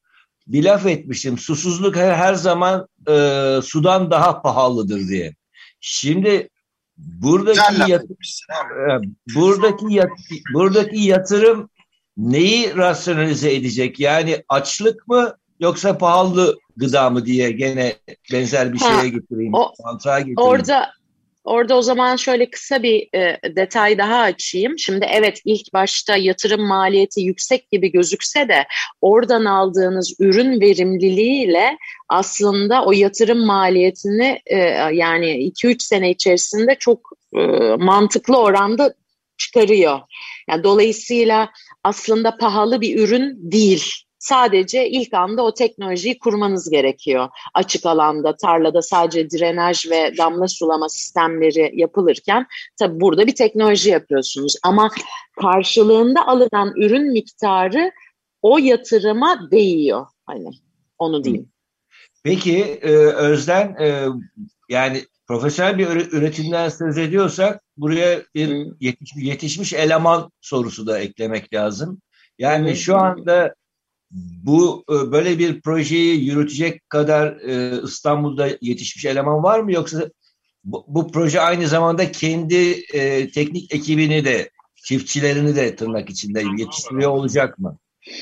Speaker 2: bir laf etmiştim. Susuzluk her, her zaman e, sudan daha pahalıdır diye. Şimdi buradaki yat, e, buradaki yat, buradaki yatırım neyi rasyonalize edecek? Yani açlık mı yoksa pahalı gıda mı diye gene benzer bir
Speaker 3: Ha,
Speaker 2: şeye getireyim.
Speaker 3: o,
Speaker 2: Mantığa getireyim.
Speaker 3: orada orada o zaman şöyle kısa bir e, detay daha açayım. Şimdi evet, ilk başta yatırım maliyeti yüksek gibi gözükse de oradan aldığınız ürün verimliliğiyle aslında o yatırım maliyetini e, yani iki üç sene içerisinde çok e, mantıklı oranda çıkarıyor. Yani dolayısıyla aslında pahalı bir ürün değil. Sadece ilk anda o teknolojiyi kurmanız gerekiyor. Açık alanda, tarlada sadece drenaj ve damla sulama sistemleri yapılırken tabii burada bir teknoloji yapıyorsunuz. Ama karşılığında alınan ürün miktarı o yatırıma değiyor. Hani onu diyeyim.
Speaker 2: Peki e, Özden, e, yani profesyonel bir üretimden söz ediyorsak buraya bir hmm. yetişmiş, yetişmiş eleman sorusu da eklemek lazım. Yani hmm. şu anda bu böyle bir projeyi yürütecek kadar e, İstanbul'da yetişmiş eleman var mı, yoksa bu, bu proje aynı zamanda kendi e, teknik ekibini de, çiftçilerini de tırnak içinde yetiştiriyor olacak mı?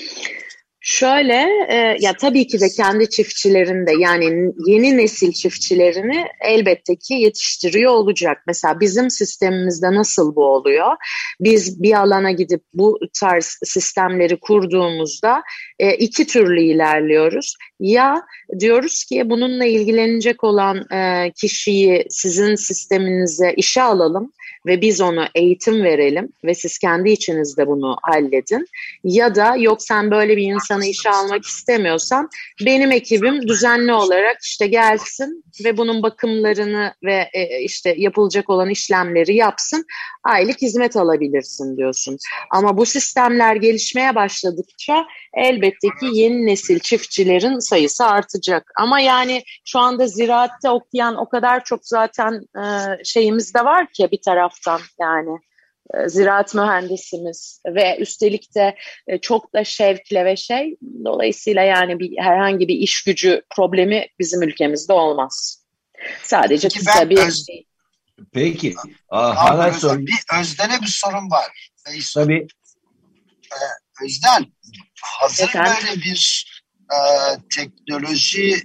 Speaker 3: Şöyle, e, ya tabii ki de kendi çiftçilerini de, yani yeni nesil çiftçilerini elbette ki yetiştiriyor olacak. Mesela bizim sistemimizde nasıl bu oluyor? Biz bir alana gidip bu tarz sistemleri kurduğumuzda e, iki türlü ilerliyoruz. Ya diyoruz ki bununla ilgilenecek olan e, kişiyi sizin sisteminize işe alalım ve biz ona eğitim verelim ve siz kendi içinizde bunu halledin. Ya da yok, sen böyle bir insanı işe almak istemiyorsan benim ekibim düzenli olarak işte gelsin ve bunun bakımlarını ve e, işte yapılacak olan işlemleri yapsın, aylık hizmet alabilirsin diyorsun. Ama bu sistemler gelişmeye başladıkça elbette ki yeni nesil çiftçilerin sayısı artacak. Ama yani şu anda ziraatte okuyan o kadar çok zaten e, şeyimiz de var ki bir taraftan, yani e, ziraat mühendisimiz ve üstelik de e, çok da şevkle ve şey, dolayısıyla yani bir herhangi bir iş gücü problemi bizim ülkemizde olmaz. Sadece
Speaker 4: Peki
Speaker 3: kısa bir
Speaker 4: öz...
Speaker 3: şey.
Speaker 2: Peki. Aa,
Speaker 4: Özden, bir Özden'e bir sorun var. Beysun.
Speaker 2: Tabii.
Speaker 4: Ee, Özden, hazır
Speaker 3: Efendim?
Speaker 4: böyle bir e, teknolojinin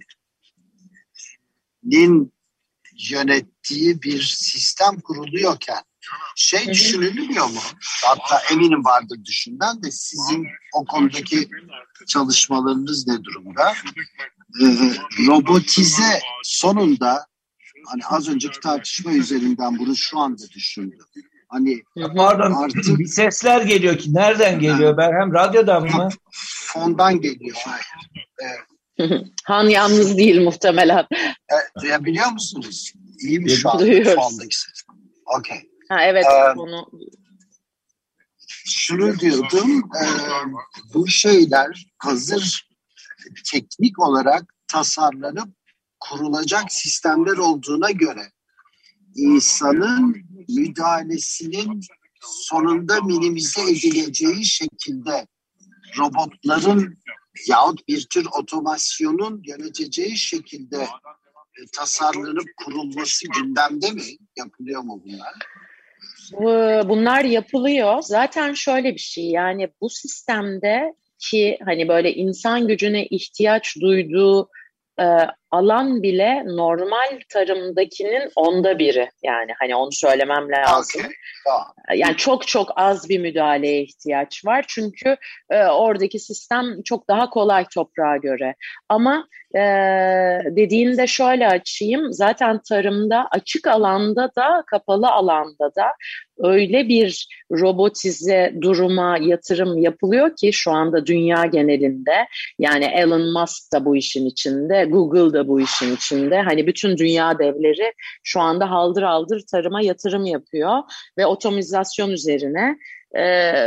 Speaker 4: yönettiği bir sistem kuruluyorken şey
Speaker 3: Hı-hı.
Speaker 4: düşünülmüyor mu? Hatta eminim vardır düşünen de, sizin o konudaki çalışmalarınız ne durumda? Ee, robotize sonunda, hani az önceki tartışma üzerinden bunu şu anda düşündüm. Hani
Speaker 2: pardon,
Speaker 4: artık
Speaker 2: bir sesler geliyor ki nereden geliyor? Ben hem radyodan mı?
Speaker 4: Fondan geliyor. Hayır. Evet.
Speaker 3: Han yalnız değil muhtemelen.
Speaker 4: Evet, duyabiliyor musunuz? İyi mi şu an
Speaker 3: Duyuyoruz.
Speaker 4: fondaki ses? Okey.
Speaker 3: Ha, evet.
Speaker 4: Ee,
Speaker 3: onu...
Speaker 4: Şunu diyordum, e, bu şeyler hazır teknik olarak tasarlanıp kurulacak sistemler olduğuna göre insanın müdahalesinin sonunda minimize edileceği şekilde robotların yahut bir tür otomasyonun yöneteceği şekilde e, tasarlanıp kurulması gündemde mi? Yapılıyor mu bunlar?
Speaker 3: Bunlar yapılıyor. Zaten şöyle bir şey, yani bu sistemde ki hani böyle insan gücüne ihtiyaç duyduğu e, alan bile normal tarımdakinin onda biri. Yani hani onu söylemem lazım.
Speaker 4: Okay. Tamam.
Speaker 3: Yani çok çok az bir müdahaleye ihtiyaç var. Çünkü e, oradaki sistem çok daha kolay toprağa göre. Ama e, dediğinde şöyle açayım. Zaten tarımda açık alanda da kapalı alanda da öyle bir robotize duruma yatırım yapılıyor ki şu anda dünya genelinde. Yani Elon Musk da bu işin içinde, Google da bu işin içinde. Hani bütün dünya devleri şu anda haldır haldır tarıma yatırım yapıyor ve otomizasyon üzerine. Ee,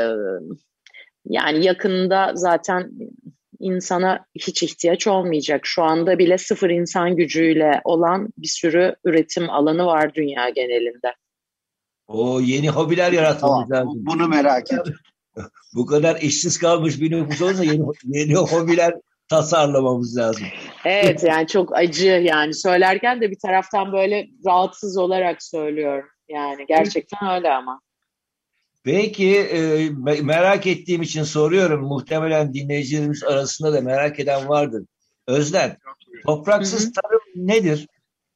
Speaker 3: yani yakında zaten insana hiç ihtiyaç olmayacak. Şu anda bile sıfır insan gücüyle olan bir sürü üretim alanı var dünya genelinde.
Speaker 2: O yeni hobiler yaratmamız
Speaker 4: Tamam,
Speaker 2: lazım.
Speaker 4: bunu merak ediyorum.
Speaker 2: Bu kadar işsiz kalmış bir nüfus olsa yeni, yeni hobiler tasarlamamız lazım.
Speaker 3: Evet, yani çok acı, yani söylerken de bir taraftan böyle rahatsız olarak söylüyorum. Yani gerçekten öyle ama.
Speaker 2: Peki e, merak ettiğim için soruyorum. Muhtemelen dinleyicilerimiz arasında da merak eden vardır. Özlem, topraksız
Speaker 3: Hı hı.
Speaker 2: tarım nedir?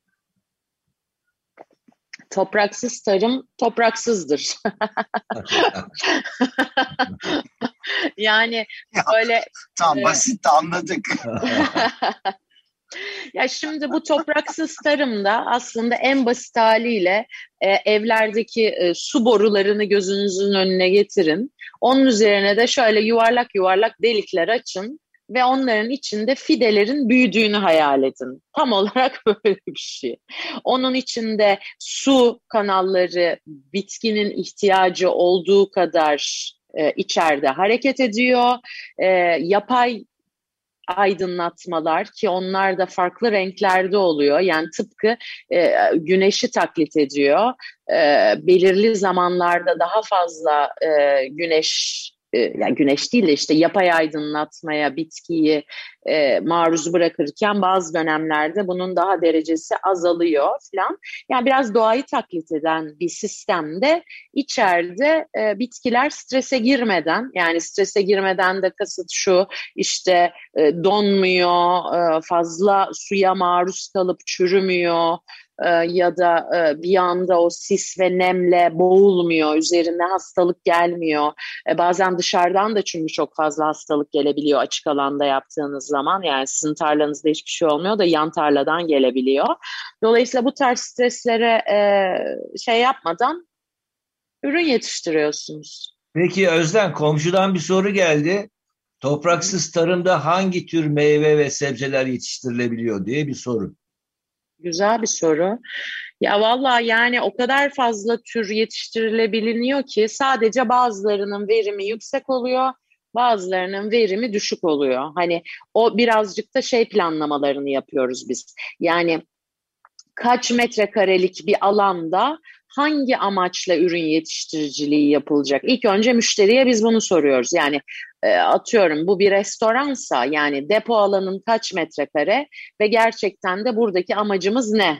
Speaker 3: Topraksız tarım topraksızdır. Yani böyle
Speaker 4: Tam
Speaker 3: e,
Speaker 4: basit anladık.
Speaker 3: ya şimdi bu topraksız tarımda aslında en basit haliyle e, evlerdeki e, su borularını gözünüzün önüne getirin. Onun üzerine de şöyle yuvarlak yuvarlak delikler açın ve onların içinde fidelerin büyüdüğünü hayal edin. Tam olarak böyle bir şey. Onun içinde su kanalları bitkinin ihtiyacı olduğu kadar e, içeride hareket ediyor. E, yapay aydınlatmalar, ki onlar da farklı renklerde oluyor. Yani tıpkı e, güneşi taklit ediyor. E, belirli zamanlarda daha fazla e, güneş, e, yani güneş değil de işte yapay aydınlatmaya bitkiyi e, maruz bırakırken bazı dönemlerde bunun daha derecesi azalıyor falan. Yani biraz doğayı taklit eden bir sistemde içeride e, bitkiler strese girmeden, yani strese girmeden de kasıt şu, işte e, donmuyor, e, fazla suya maruz kalıp çürümüyor e, ya da e, bir anda o sis ve nemle boğulmuyor, üzerine hastalık gelmiyor. E, bazen dışarıdan da çünkü çok fazla hastalık gelebiliyor açık alanda yaptığınız zaman. Yani sizin tarlanızda hiçbir şey olmuyor da yan tarladan gelebiliyor. Dolayısıyla bu tarz streslere e, şey yapmadan ürün yetiştiriyorsunuz.
Speaker 2: Peki Özlem, komşudan bir soru geldi. Topraksız tarımda hangi tür meyve ve sebzeler yetiştirilebiliyor diye bir soru.
Speaker 3: Güzel bir soru. Ya vallahi yani o kadar fazla tür yetiştirilebiliniyor ki sadece bazılarının verimi yüksek oluyor, bazılarının verimi düşük oluyor. Hani o birazcık da şey planlamalarını yapıyoruz biz. Yani kaç metrekarelik bir alanda hangi amaçla ürün yetiştiriciliği yapılacak? İlk önce müşteriye biz bunu soruyoruz. Yani e, atıyorum bu bir restoransa, yani depo alanın kaç metrekare ve gerçekten de buradaki amacımız ne?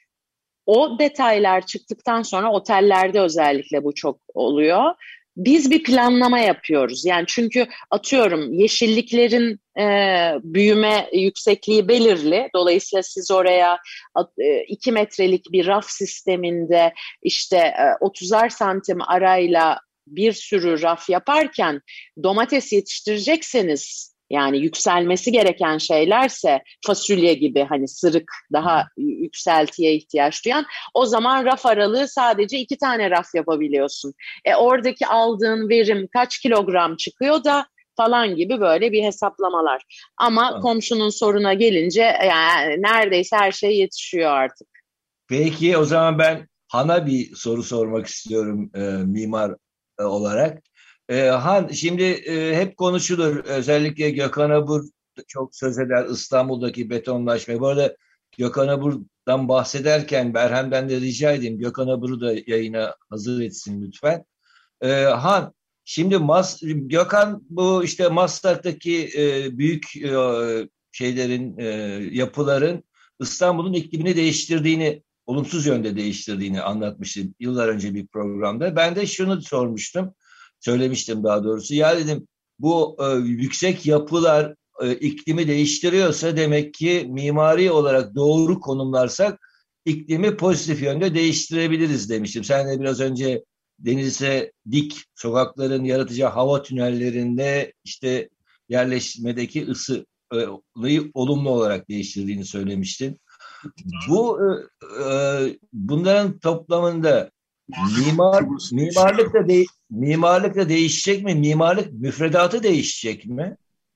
Speaker 3: O detaylar çıktıktan sonra otellerde özellikle bu çok oluyor. Biz bir planlama yapıyoruz. Yani çünkü atıyorum yeşilliklerin e, büyüme yüksekliği belirli. Dolayısıyla siz oraya e, iki metrelik bir raf sisteminde işte e, otuzar santim arayla bir sürü raf yaparken domates yetiştirecekseniz, yani yükselmesi gereken şeylerse fasulye gibi hani sırık daha yükseltiye ihtiyaç duyan, o zaman raf aralığı sadece iki tane raf yapabiliyorsun. E oradaki aldığın verim kaç kilogram çıkıyor da falan gibi böyle bir hesaplamalar. Ama
Speaker 2: Ha.
Speaker 3: komşunun soruna gelince yani neredeyse her şey yetişiyor artık.
Speaker 2: Peki o zaman ben Han'a bir soru sormak istiyorum e, mimar e, olarak. E, Han, şimdi e, hep konuşulur, özellikle Gökhan Abur çok söz eder İstanbul'daki betonlaşma. Bu arada Gökhan Abur'dan bahsederken Berhem'den de rica edeyim, Gökhan Abur'u da yayına hazır etsin lütfen. E, Han, şimdi Mas Gökhan bu işte Maslak'taki e, büyük e, şeylerin, e, yapıların İstanbul'un iklimini değiştirdiğini, olumsuz yönde değiştirdiğini anlatmıştı yıllar önce bir programda. Ben de şunu sormuştum, söylemiştim daha doğrusu. Ya dedim, bu e, yüksek yapılar e, iklimi değiştiriyorsa demek ki mimari olarak doğru konumlarsak iklimi pozitif yönde değiştirebiliriz demiştim. Sen de biraz önce denize dik sokakların yaratacağı hava tünellerinde işte yerleşmedeki ısı olumlu olarak değiştirdiğini söylemiştin. Bu e, bunların toplamında mimar mimarlık da de, mimarlık da değişecek mi? Mimarlık müfredatı değişecek mi?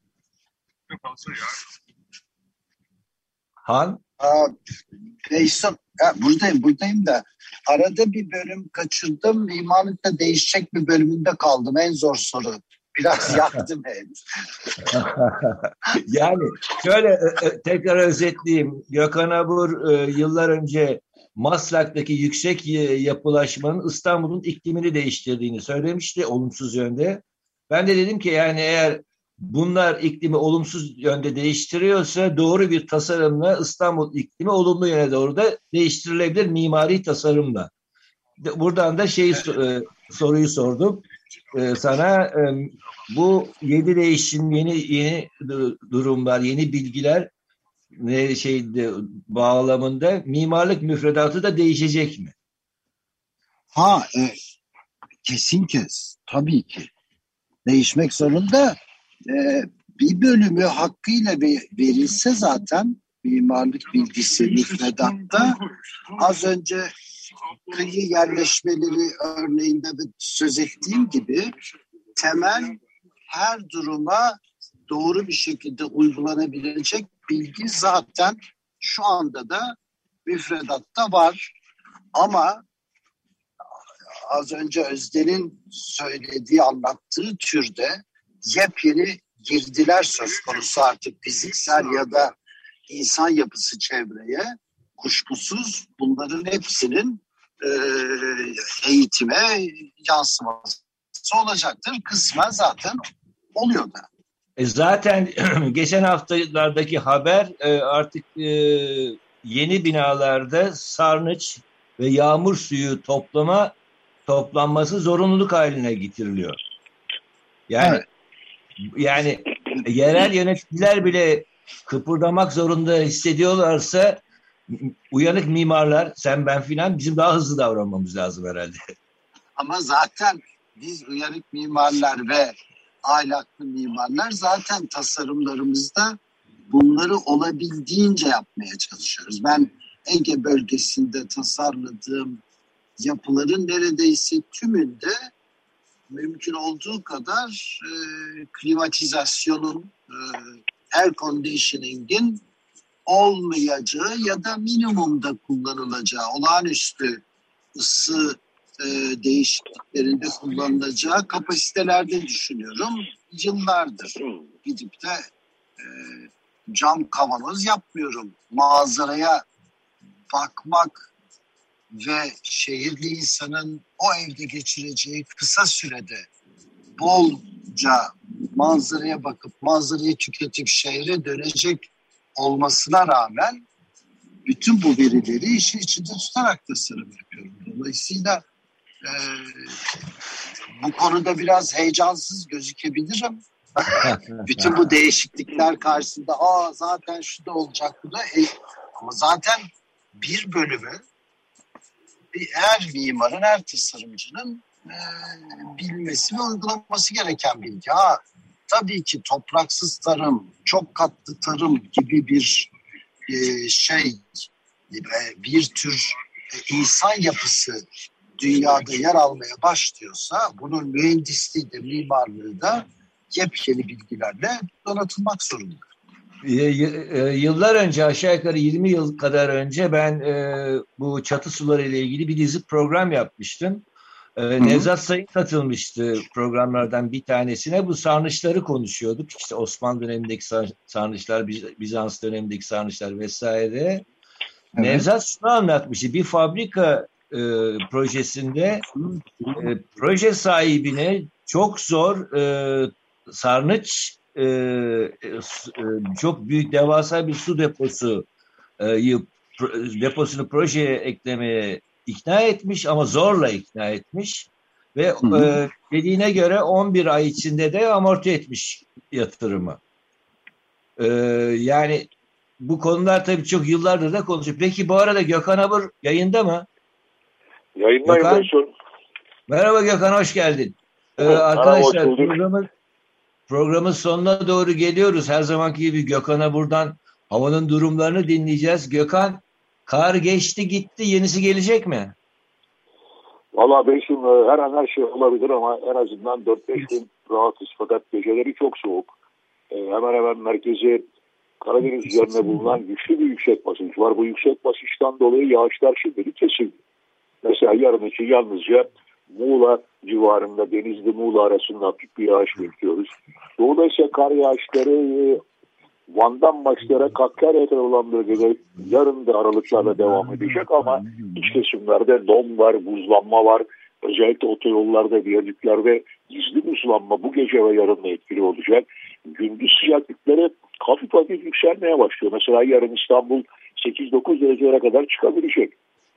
Speaker 2: Han?
Speaker 4: Aa, Beysun, ha, buradayım, buradayım da arada bir bölüm kaçırdım. Mimarlıkta değişecek bir bölümünde kaldım. En zor soru. Biraz yaktım henüz.
Speaker 2: Yani şöyle tekrar özetleyeyim. Gökhan Abur yıllar önce Maslak'taki yüksek yapılaşmanın İstanbul'un iklimini değiştirdiğini söylemişti olumsuz yönde. Ben de dedim ki yani eğer bunlar iklimi olumsuz yönde değiştiriyorsa doğru bir tasarımla İstanbul iklimi olumlu yöne doğru da değiştirilebilir mimari tasarımla. Buradan da şey soruyu sordum sana. Bu yeni değişim, yeni yeni durumlar, yeni bilgiler ne şeyde bağlamında mimarlık müfredatı da değişecek mi?
Speaker 4: Ha, e, kesin kes. Tabii ki. Değişmek zorunda. E, bir bölümü hakkıyla verilse zaten mimarlık bilgisi müfredatta, az önce kıyı yerleşmeleri örneğinde söz ettiğim gibi, temel her duruma doğru bir şekilde uygulanabilecek bilgi zaten şu anda da müfredatta var. Ama az önce Özden'in söylediği, anlattığı türde yepyeni girdiler söz konusu artık fiziksel ya da insan yapısı çevreye. Kuşkusuz bunların hepsinin e, eğitime yansıması olacaktır. Kısmen zaten oluyor da.
Speaker 2: E zaten geçen haftalardaki haber artık yeni binalarda sarnıç ve yağmur suyu toplama toplanması zorunluluk haline getiriliyor. Yani evet. yani yerel yöneticiler bile kıpırdamak zorunda hissediyorlarsa, uyanık mimarlar, sen ben filan, bizim daha hızlı davranmamız lazım herhalde.
Speaker 4: Ama zaten biz uyanık mimarlar ve ahlaklı mimarlar zaten tasarımlarımızda bunları olabildiğince yapmaya çalışıyoruz. Ben Ege bölgesinde tasarladığım yapıların neredeyse tümünde mümkün olduğu kadar e, klimatizasyonun, e, air conditioning'in olmayacağı ya da minimumda kullanılacağı, olağanüstü ısı e, değişikliklerinde kullanılacağı kapasitelerde düşünüyorum. Yıllardır gidip de e, cam kavanoz yapmıyorum. Manzaraya bakmak ve şehirli insanın o evde geçireceği kısa sürede bolca manzaraya bakıp manzarayı tüketip şehre dönecek olmasına rağmen bütün bu verileri işin içinde tutarak tasarım yapıyorum. Dolayısıyla e, bu konuda biraz heyecansız gözükebilirim. Bütün bu değişiklikler karşısında aa zaten şu da olacak, bu da e, ama zaten bir bölümü bir her mimarın, her tasarımcının e, bilmesi ve uygulaması gereken bilgi. Ha, tabii ki topraksız tarım, çok katlı tarım gibi bir e, şey, e, bir tür e, insan yapısı dünyada yer almaya başlıyorsa, bunun mühendisliği de mimarlığı da yepyeni bilgilerle donatılmak zorunda.
Speaker 2: Yıllar önce, aşağı yukarı yirmi yıl kadar önce ben e, bu çatı suları ile ilgili bir dizi program yapmıştım. E, Nevzat Sayın katılmıştı programlardan bir tanesine. Bu sarnıçları konuşuyorduk. İşte Osmanlı dönemindeki sarnıçlar, Bizans dönemindeki sarnıçlar vesaire. Evet. Nevzat şunu anlatmıştı. Bir fabrika e, projesinde e, proje sahibine çok zor e, sarnıç e, e, çok büyük, devasa bir su deposu e, deposunu projeye eklemeye ikna etmiş ama zorla ikna etmiş ve e, dediğine göre on bir ay içinde de amorti etmiş yatırımı. E, yani bu konular tabii çok yıllardır da konuşuyor. Peki bu arada Gökhan Abur yayında mı?
Speaker 6: Yayındayım Gökhan.
Speaker 2: Merhaba Gökhan, hoş geldin. Ee,
Speaker 6: evet,
Speaker 2: arkadaşlar programın, programın sonuna doğru geliyoruz. Her zamanki gibi Gökhan'a buradan havanın durumlarını dinleyeceğiz. Gökhan, kar geçti gitti, yenisi gelecek mi?
Speaker 6: Valla Beysun, her an her şey olabilir ama en azından dört beş gün rahatız, fakat geceleri çok soğuk. Ee, hemen hemen merkezi Karadeniz üzerine bulunan güçlü bir yüksek basınç var. Bu yüksek basınçtan dolayı yağışlar şimdilik kesildi. Mesela yarın için yalnızca Muğla civarında, Denizli Muğla arasında hafif bir yağış bekliyoruz. Doğuda ise kar yağışları Van'dan başlayarak Hakkari'ye kadar olan bölgede yarın da aralıklarla devam edecek ama iç kesimlerde don var, buzlanma var. Özellikle otoyollarda, viyadüklerde gizli buzlanma bu gece ve yarın da etkili olacak. Gündüz sıcaklıkları hafif hafif yükselmeye başlıyor. Mesela yarın İstanbul sekiz dokuz derecelere kadar çıkabilecek.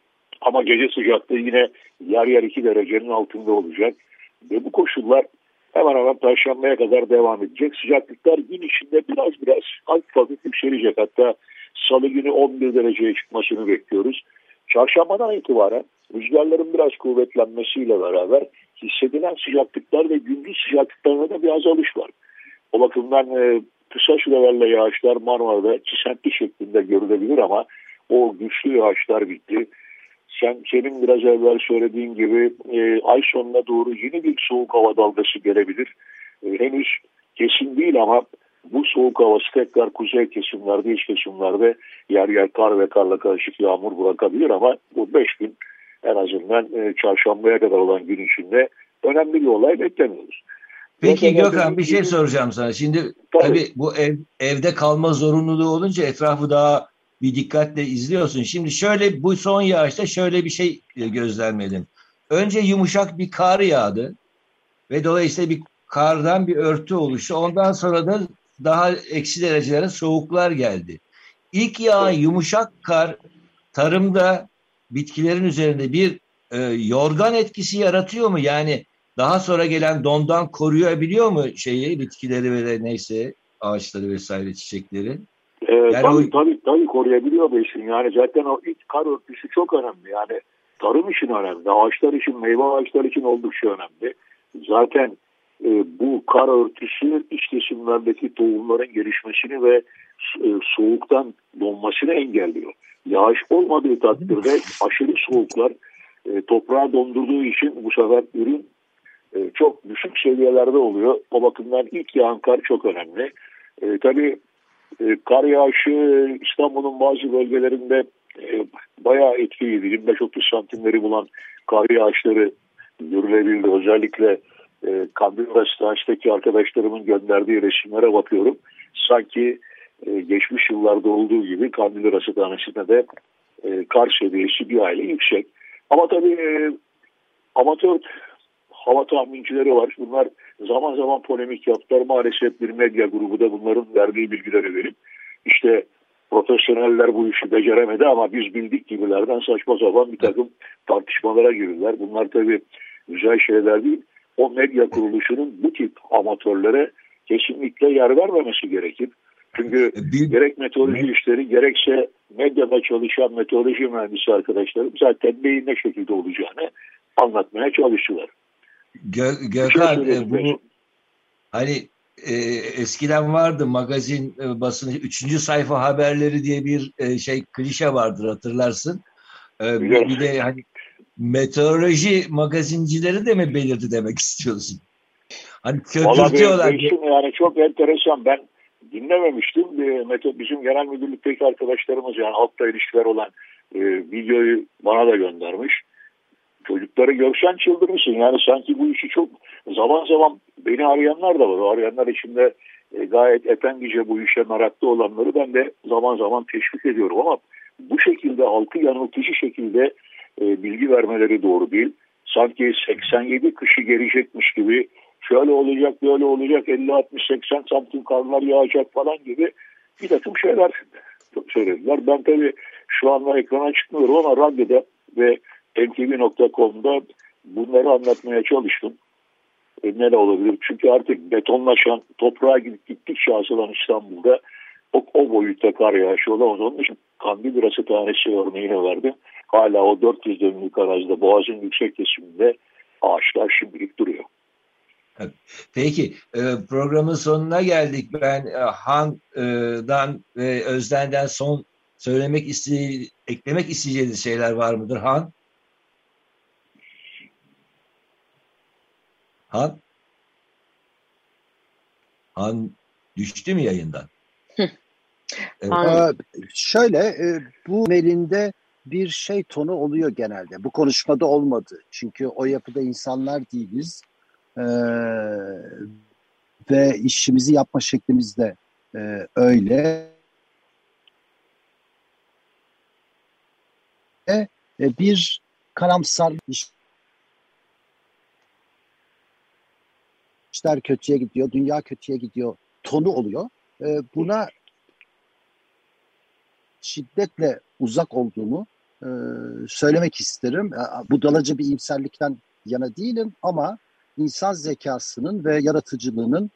Speaker 6: Ama gece sıcaklığı yine yer yer iki derecenin altında olacak. Ve bu koşullar hemen hemen Perşembe'ye kadar devam edecek. Sıcaklıklar gün içinde biraz biraz hafif hafif yükselecek. Hatta Salı günü on bir dereceye çıkmasını bekliyoruz. Çarşambadan itibaren rüzgarların biraz kuvvetlenmesiyle beraber hissedilen sıcaklıklar ve gündüz sıcaklıklarına da bir azalış var. O bakımdan e, kısa sürelerle yağışlar Marmara'da çisentli şeklinde görülebilir ama o güçlü yağışlar bitti. Sen, senin biraz evvel söylediğin gibi e, ay sonuna doğru yeni bir soğuk hava dalgası gelebilir. E, henüz kesin değil ama bu soğuk havası tekrar kuzey kesimlerde, iç kesimlerde yer yer kar ve karla karışık yağmur bırakabilir ama bu beş gün en azından e, çarşambaya kadar olan gün içinde önemli bir olay beklemiyoruz.
Speaker 2: Peki Gökhan, bir şey soracağım sana. Şimdi tabii, tabii bu ev, evde kalma zorunluluğu olunca etrafı daha bir dikkatle izliyorsun. Şimdi şöyle, bu son yağışta şöyle bir şey gözlemledim. Önce yumuşak bir kar yağdı ve dolayısıyla bir kardan bir örtü oluştu. Ondan sonra da daha eksi derecelere soğuklar geldi. İlk yağan yumuşak kar tarımda bitkilerin üzerinde bir e, yorgan etkisi yaratıyor mu? Yani daha sonra gelen dondan koruyabiliyor mu şeyi, bitkileri ve neyse ağaçları vesaire, çiçekleri?
Speaker 6: Ee,
Speaker 2: yani
Speaker 6: tabii,
Speaker 2: o...
Speaker 6: tabii tabii koruyabiliyor Beşin. Yani zaten o ilk kar örtüsü çok önemli. Yani tarım için önemli. Ağaçlar için, meyve ağaçlar için oldukça önemli. Zaten e, bu kar örtüsü iç kesimlerdeki tohumların gelişmesini ve e, soğuktan donmasını engelliyor. Yağış olmadığı takdirde aşırı soğuklar e, toprağı dondurduğu için bu sefer ürün e, çok düşük seviyelerde oluyor. O bakımdan ilk yağan kar çok önemli. E, tabii e, kar yağışı İstanbul'un bazı bölgelerinde e, bayağı etkiliydi. yirmi beş otuz santimleri bulan kar yağışları görülebildi. Özellikle e, Kandil Üniversitesi'ndeki arkadaşlarımın gönderdiği resimlere bakıyorum. Sanki e, geçmiş yıllarda olduğu gibi Kandil Üniversitesi'nde de e, kar seviyesi bir aile yüksek. Ama tabii e, amatör hava tahmincileri var. Bunlar zaman zaman polemik yaptılar. Maalesef bir medya grubu da bunların verdiği bilgileri verip işte profesyoneller bu işi beceremedi ama biz bildik gibilerden saçma sapan bir takım tartışmalara girdiler. Bunlar tabii güzel şeyler değil. O medya kuruluşunun bu tip amatörlere kesinlikle yer vermemesi gerekir. Çünkü bir, gerek meteoroloji işleri gerekse medyada çalışan meteoroloji mühendisi arkadaşlarım zaten neyin ne şekilde olacağını anlatmaya çalıştılar.
Speaker 2: Gö Gökhan şey bu hani e, eskiden vardı magazin e, basını üçüncü sayfa haberleri diye bir e, şey klişe vardır, hatırlarsın. E, bir, bir de hani meteoroloji magazincileri de mi belirdi demek istiyorsun? Hani köpürtüyorlar.
Speaker 6: Yani çok enteresan, ben dinlememiştim. Bizim genel müdürlükteki arkadaşlarımız yani halkla ilişkiler olan e, videoyu bana da göndermiş. Çocukları görsen çıldırırsın. Yani sanki bu işi çok zaman zaman beni arayanlar da var. O arayanlar içinde e, gayet efendice bu işe meraklı olanları ben de zaman zaman teşvik ediyorum ama bu şekilde halkı yanıltıcı şekilde e, bilgi vermeleri doğru değil. Sanki seksen yedi kışı gelecekmiş gibi şöyle olacak böyle olacak elli altmış seksen santim karlar yağacak falan gibi bir takım şeyler söylediler. Ben tabii şu anda ekrana çıkmıyorum ama radyoda ve N T V nokta com'da bunları anlatmaya çalıştım. E, ne olabilir? Çünkü artık betonlaşan, toprağa gittikçe azalan İstanbul'da o, o boyutta kar yağışı olamaz. Onun için Kandil Rasathanesi örneğine verdim. Hala o dört yüz dönümlük arazide Boğaz'ın yüksek kesiminde ağaçlar şimdilik duruyor.
Speaker 2: Peki programın sonuna geldik. Ben Han'dan ve Özden'den son söylemek istediği, eklemek isteyeceğiniz şeyler var mıdır Han? Han? Han düştü mü yayından?
Speaker 4: Evet. Ee, şöyle e, bu melinde bir şey tonu oluyor genelde. Bu konuşmada olmadı. Çünkü o yapıda insanlar değiliz. Ee, ve işimizi yapma şeklimiz de e, öyle. E, bir karamsar iş işler kötüye gidiyor, dünya kötüye gidiyor tonu oluyor. E, buna şiddetle uzak olduğumu e, söylemek isterim. E, budalaca bir iyimserlikten yana değilim ama insan zekasının ve yaratıcılığının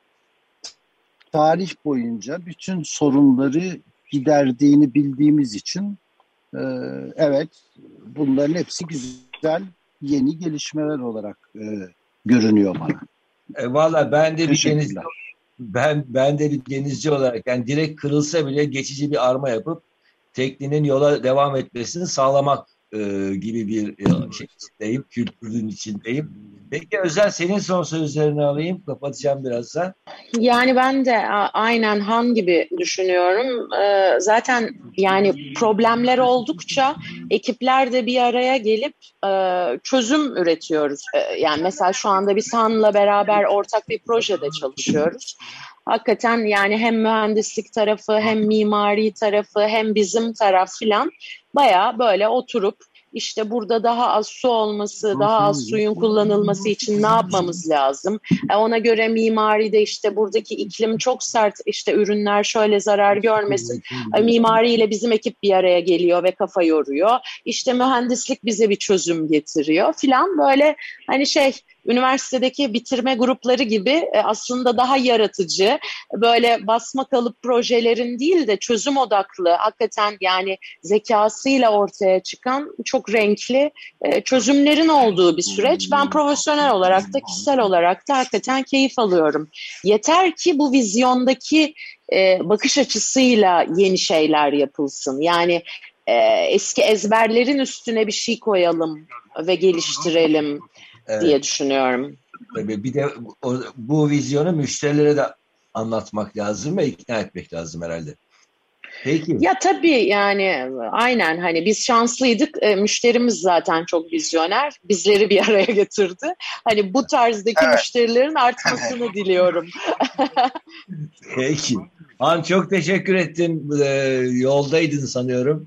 Speaker 4: tarih boyunca bütün sorunları giderdiğini bildiğimiz için e, evet, bunların hepsi güzel yeni gelişmeler olarak e, görünüyor bana.
Speaker 2: E, Valla ben de bir
Speaker 4: Teşekkürler.
Speaker 2: denizci, ben ben de bir denizci olarak, yani direkt kırılsa bile geçici bir arma yapıp teknenin yola devam etmesini sağlamak e, gibi bir e, şey içindeyim, kültürün içindeyim. Peki Özel, senin son sözlerini alayım, kapatacağım birazdan.
Speaker 3: Yani ben de a- aynen Han gibi düşünüyorum. Ee, zaten yani problemler oldukça ekipler de bir araya gelip e, çözüm üretiyoruz. Ee, yani mesela şu anda biz Han'la beraber ortak bir projede çalışıyoruz. Hakikaten yani hem mühendislik tarafı hem mimari tarafı hem bizim taraf filan bayağı böyle oturup işte burada daha az su olması, daha az suyun kullanılması için ne yapmamız lazım? E ona göre mimaride işte buradaki iklim çok sert, işte ürünler şöyle zarar görmesin. E, mimariyle bizim ekip bir araya geliyor ve kafa yoruyor. İşte mühendislik bize bir çözüm getiriyor filan, böyle hani şey, üniversitedeki bitirme grupları gibi e, aslında daha yaratıcı, böyle basma kalıp projelerin değil de çözüm odaklı, hakikaten yani zekasıyla ortaya çıkan çok renkli e, çözümlerin olduğu bir süreç. Ben profesyonel olarak da kişisel olarak da hakikaten keyif alıyorum. Yeter ki bu vizyondaki e, bakış açısıyla yeni şeyler yapılsın. Yani e, eski ezberlerin üstüne bir şey koyalım ve geliştirelim
Speaker 2: Evet.
Speaker 3: diye düşünüyorum.
Speaker 2: Tabii bir de o, bu vizyonu müşterilere de anlatmak lazım ve ikna etmek lazım herhalde. Peki.
Speaker 3: Ya tabii yani aynen, hani biz şanslıydık. E, müşterimiz zaten çok vizyoner. Bizleri bir araya getirdi. Hani bu tarzdaki
Speaker 4: Evet.
Speaker 3: müşterilerin artmasını diliyorum.
Speaker 2: Peki. Han, çok teşekkür ettim. Ee, yoldaydın sanıyorum.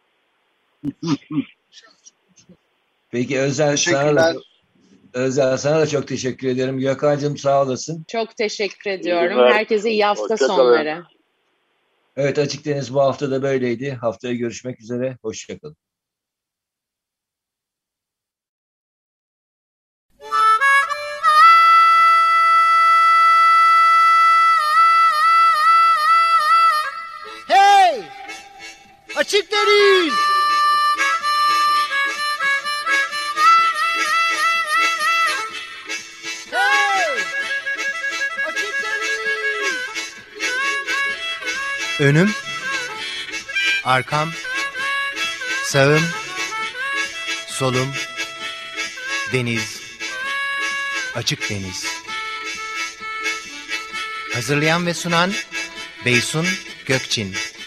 Speaker 2: Peki Özel, sana da,
Speaker 4: Teşekkürler.
Speaker 2: Özel sana da çok teşekkür ederim. Gökhan'cığım sağ olasın.
Speaker 3: Çok teşekkür ediyorum.
Speaker 6: günler.
Speaker 3: Herkese iyi hafta
Speaker 6: Hoşça kalın.
Speaker 3: sonları.
Speaker 2: Evet, Açık Deniz bu hafta da böyleydi. Haftaya görüşmek üzere. Hoşçakalın.
Speaker 1: Hey! Açık Deniz! Hey! Açık Deniz! Önüm, arkam, sağım, solum, deniz, açık deniz. Hazırlayan ve sunan Beysun Gökçin.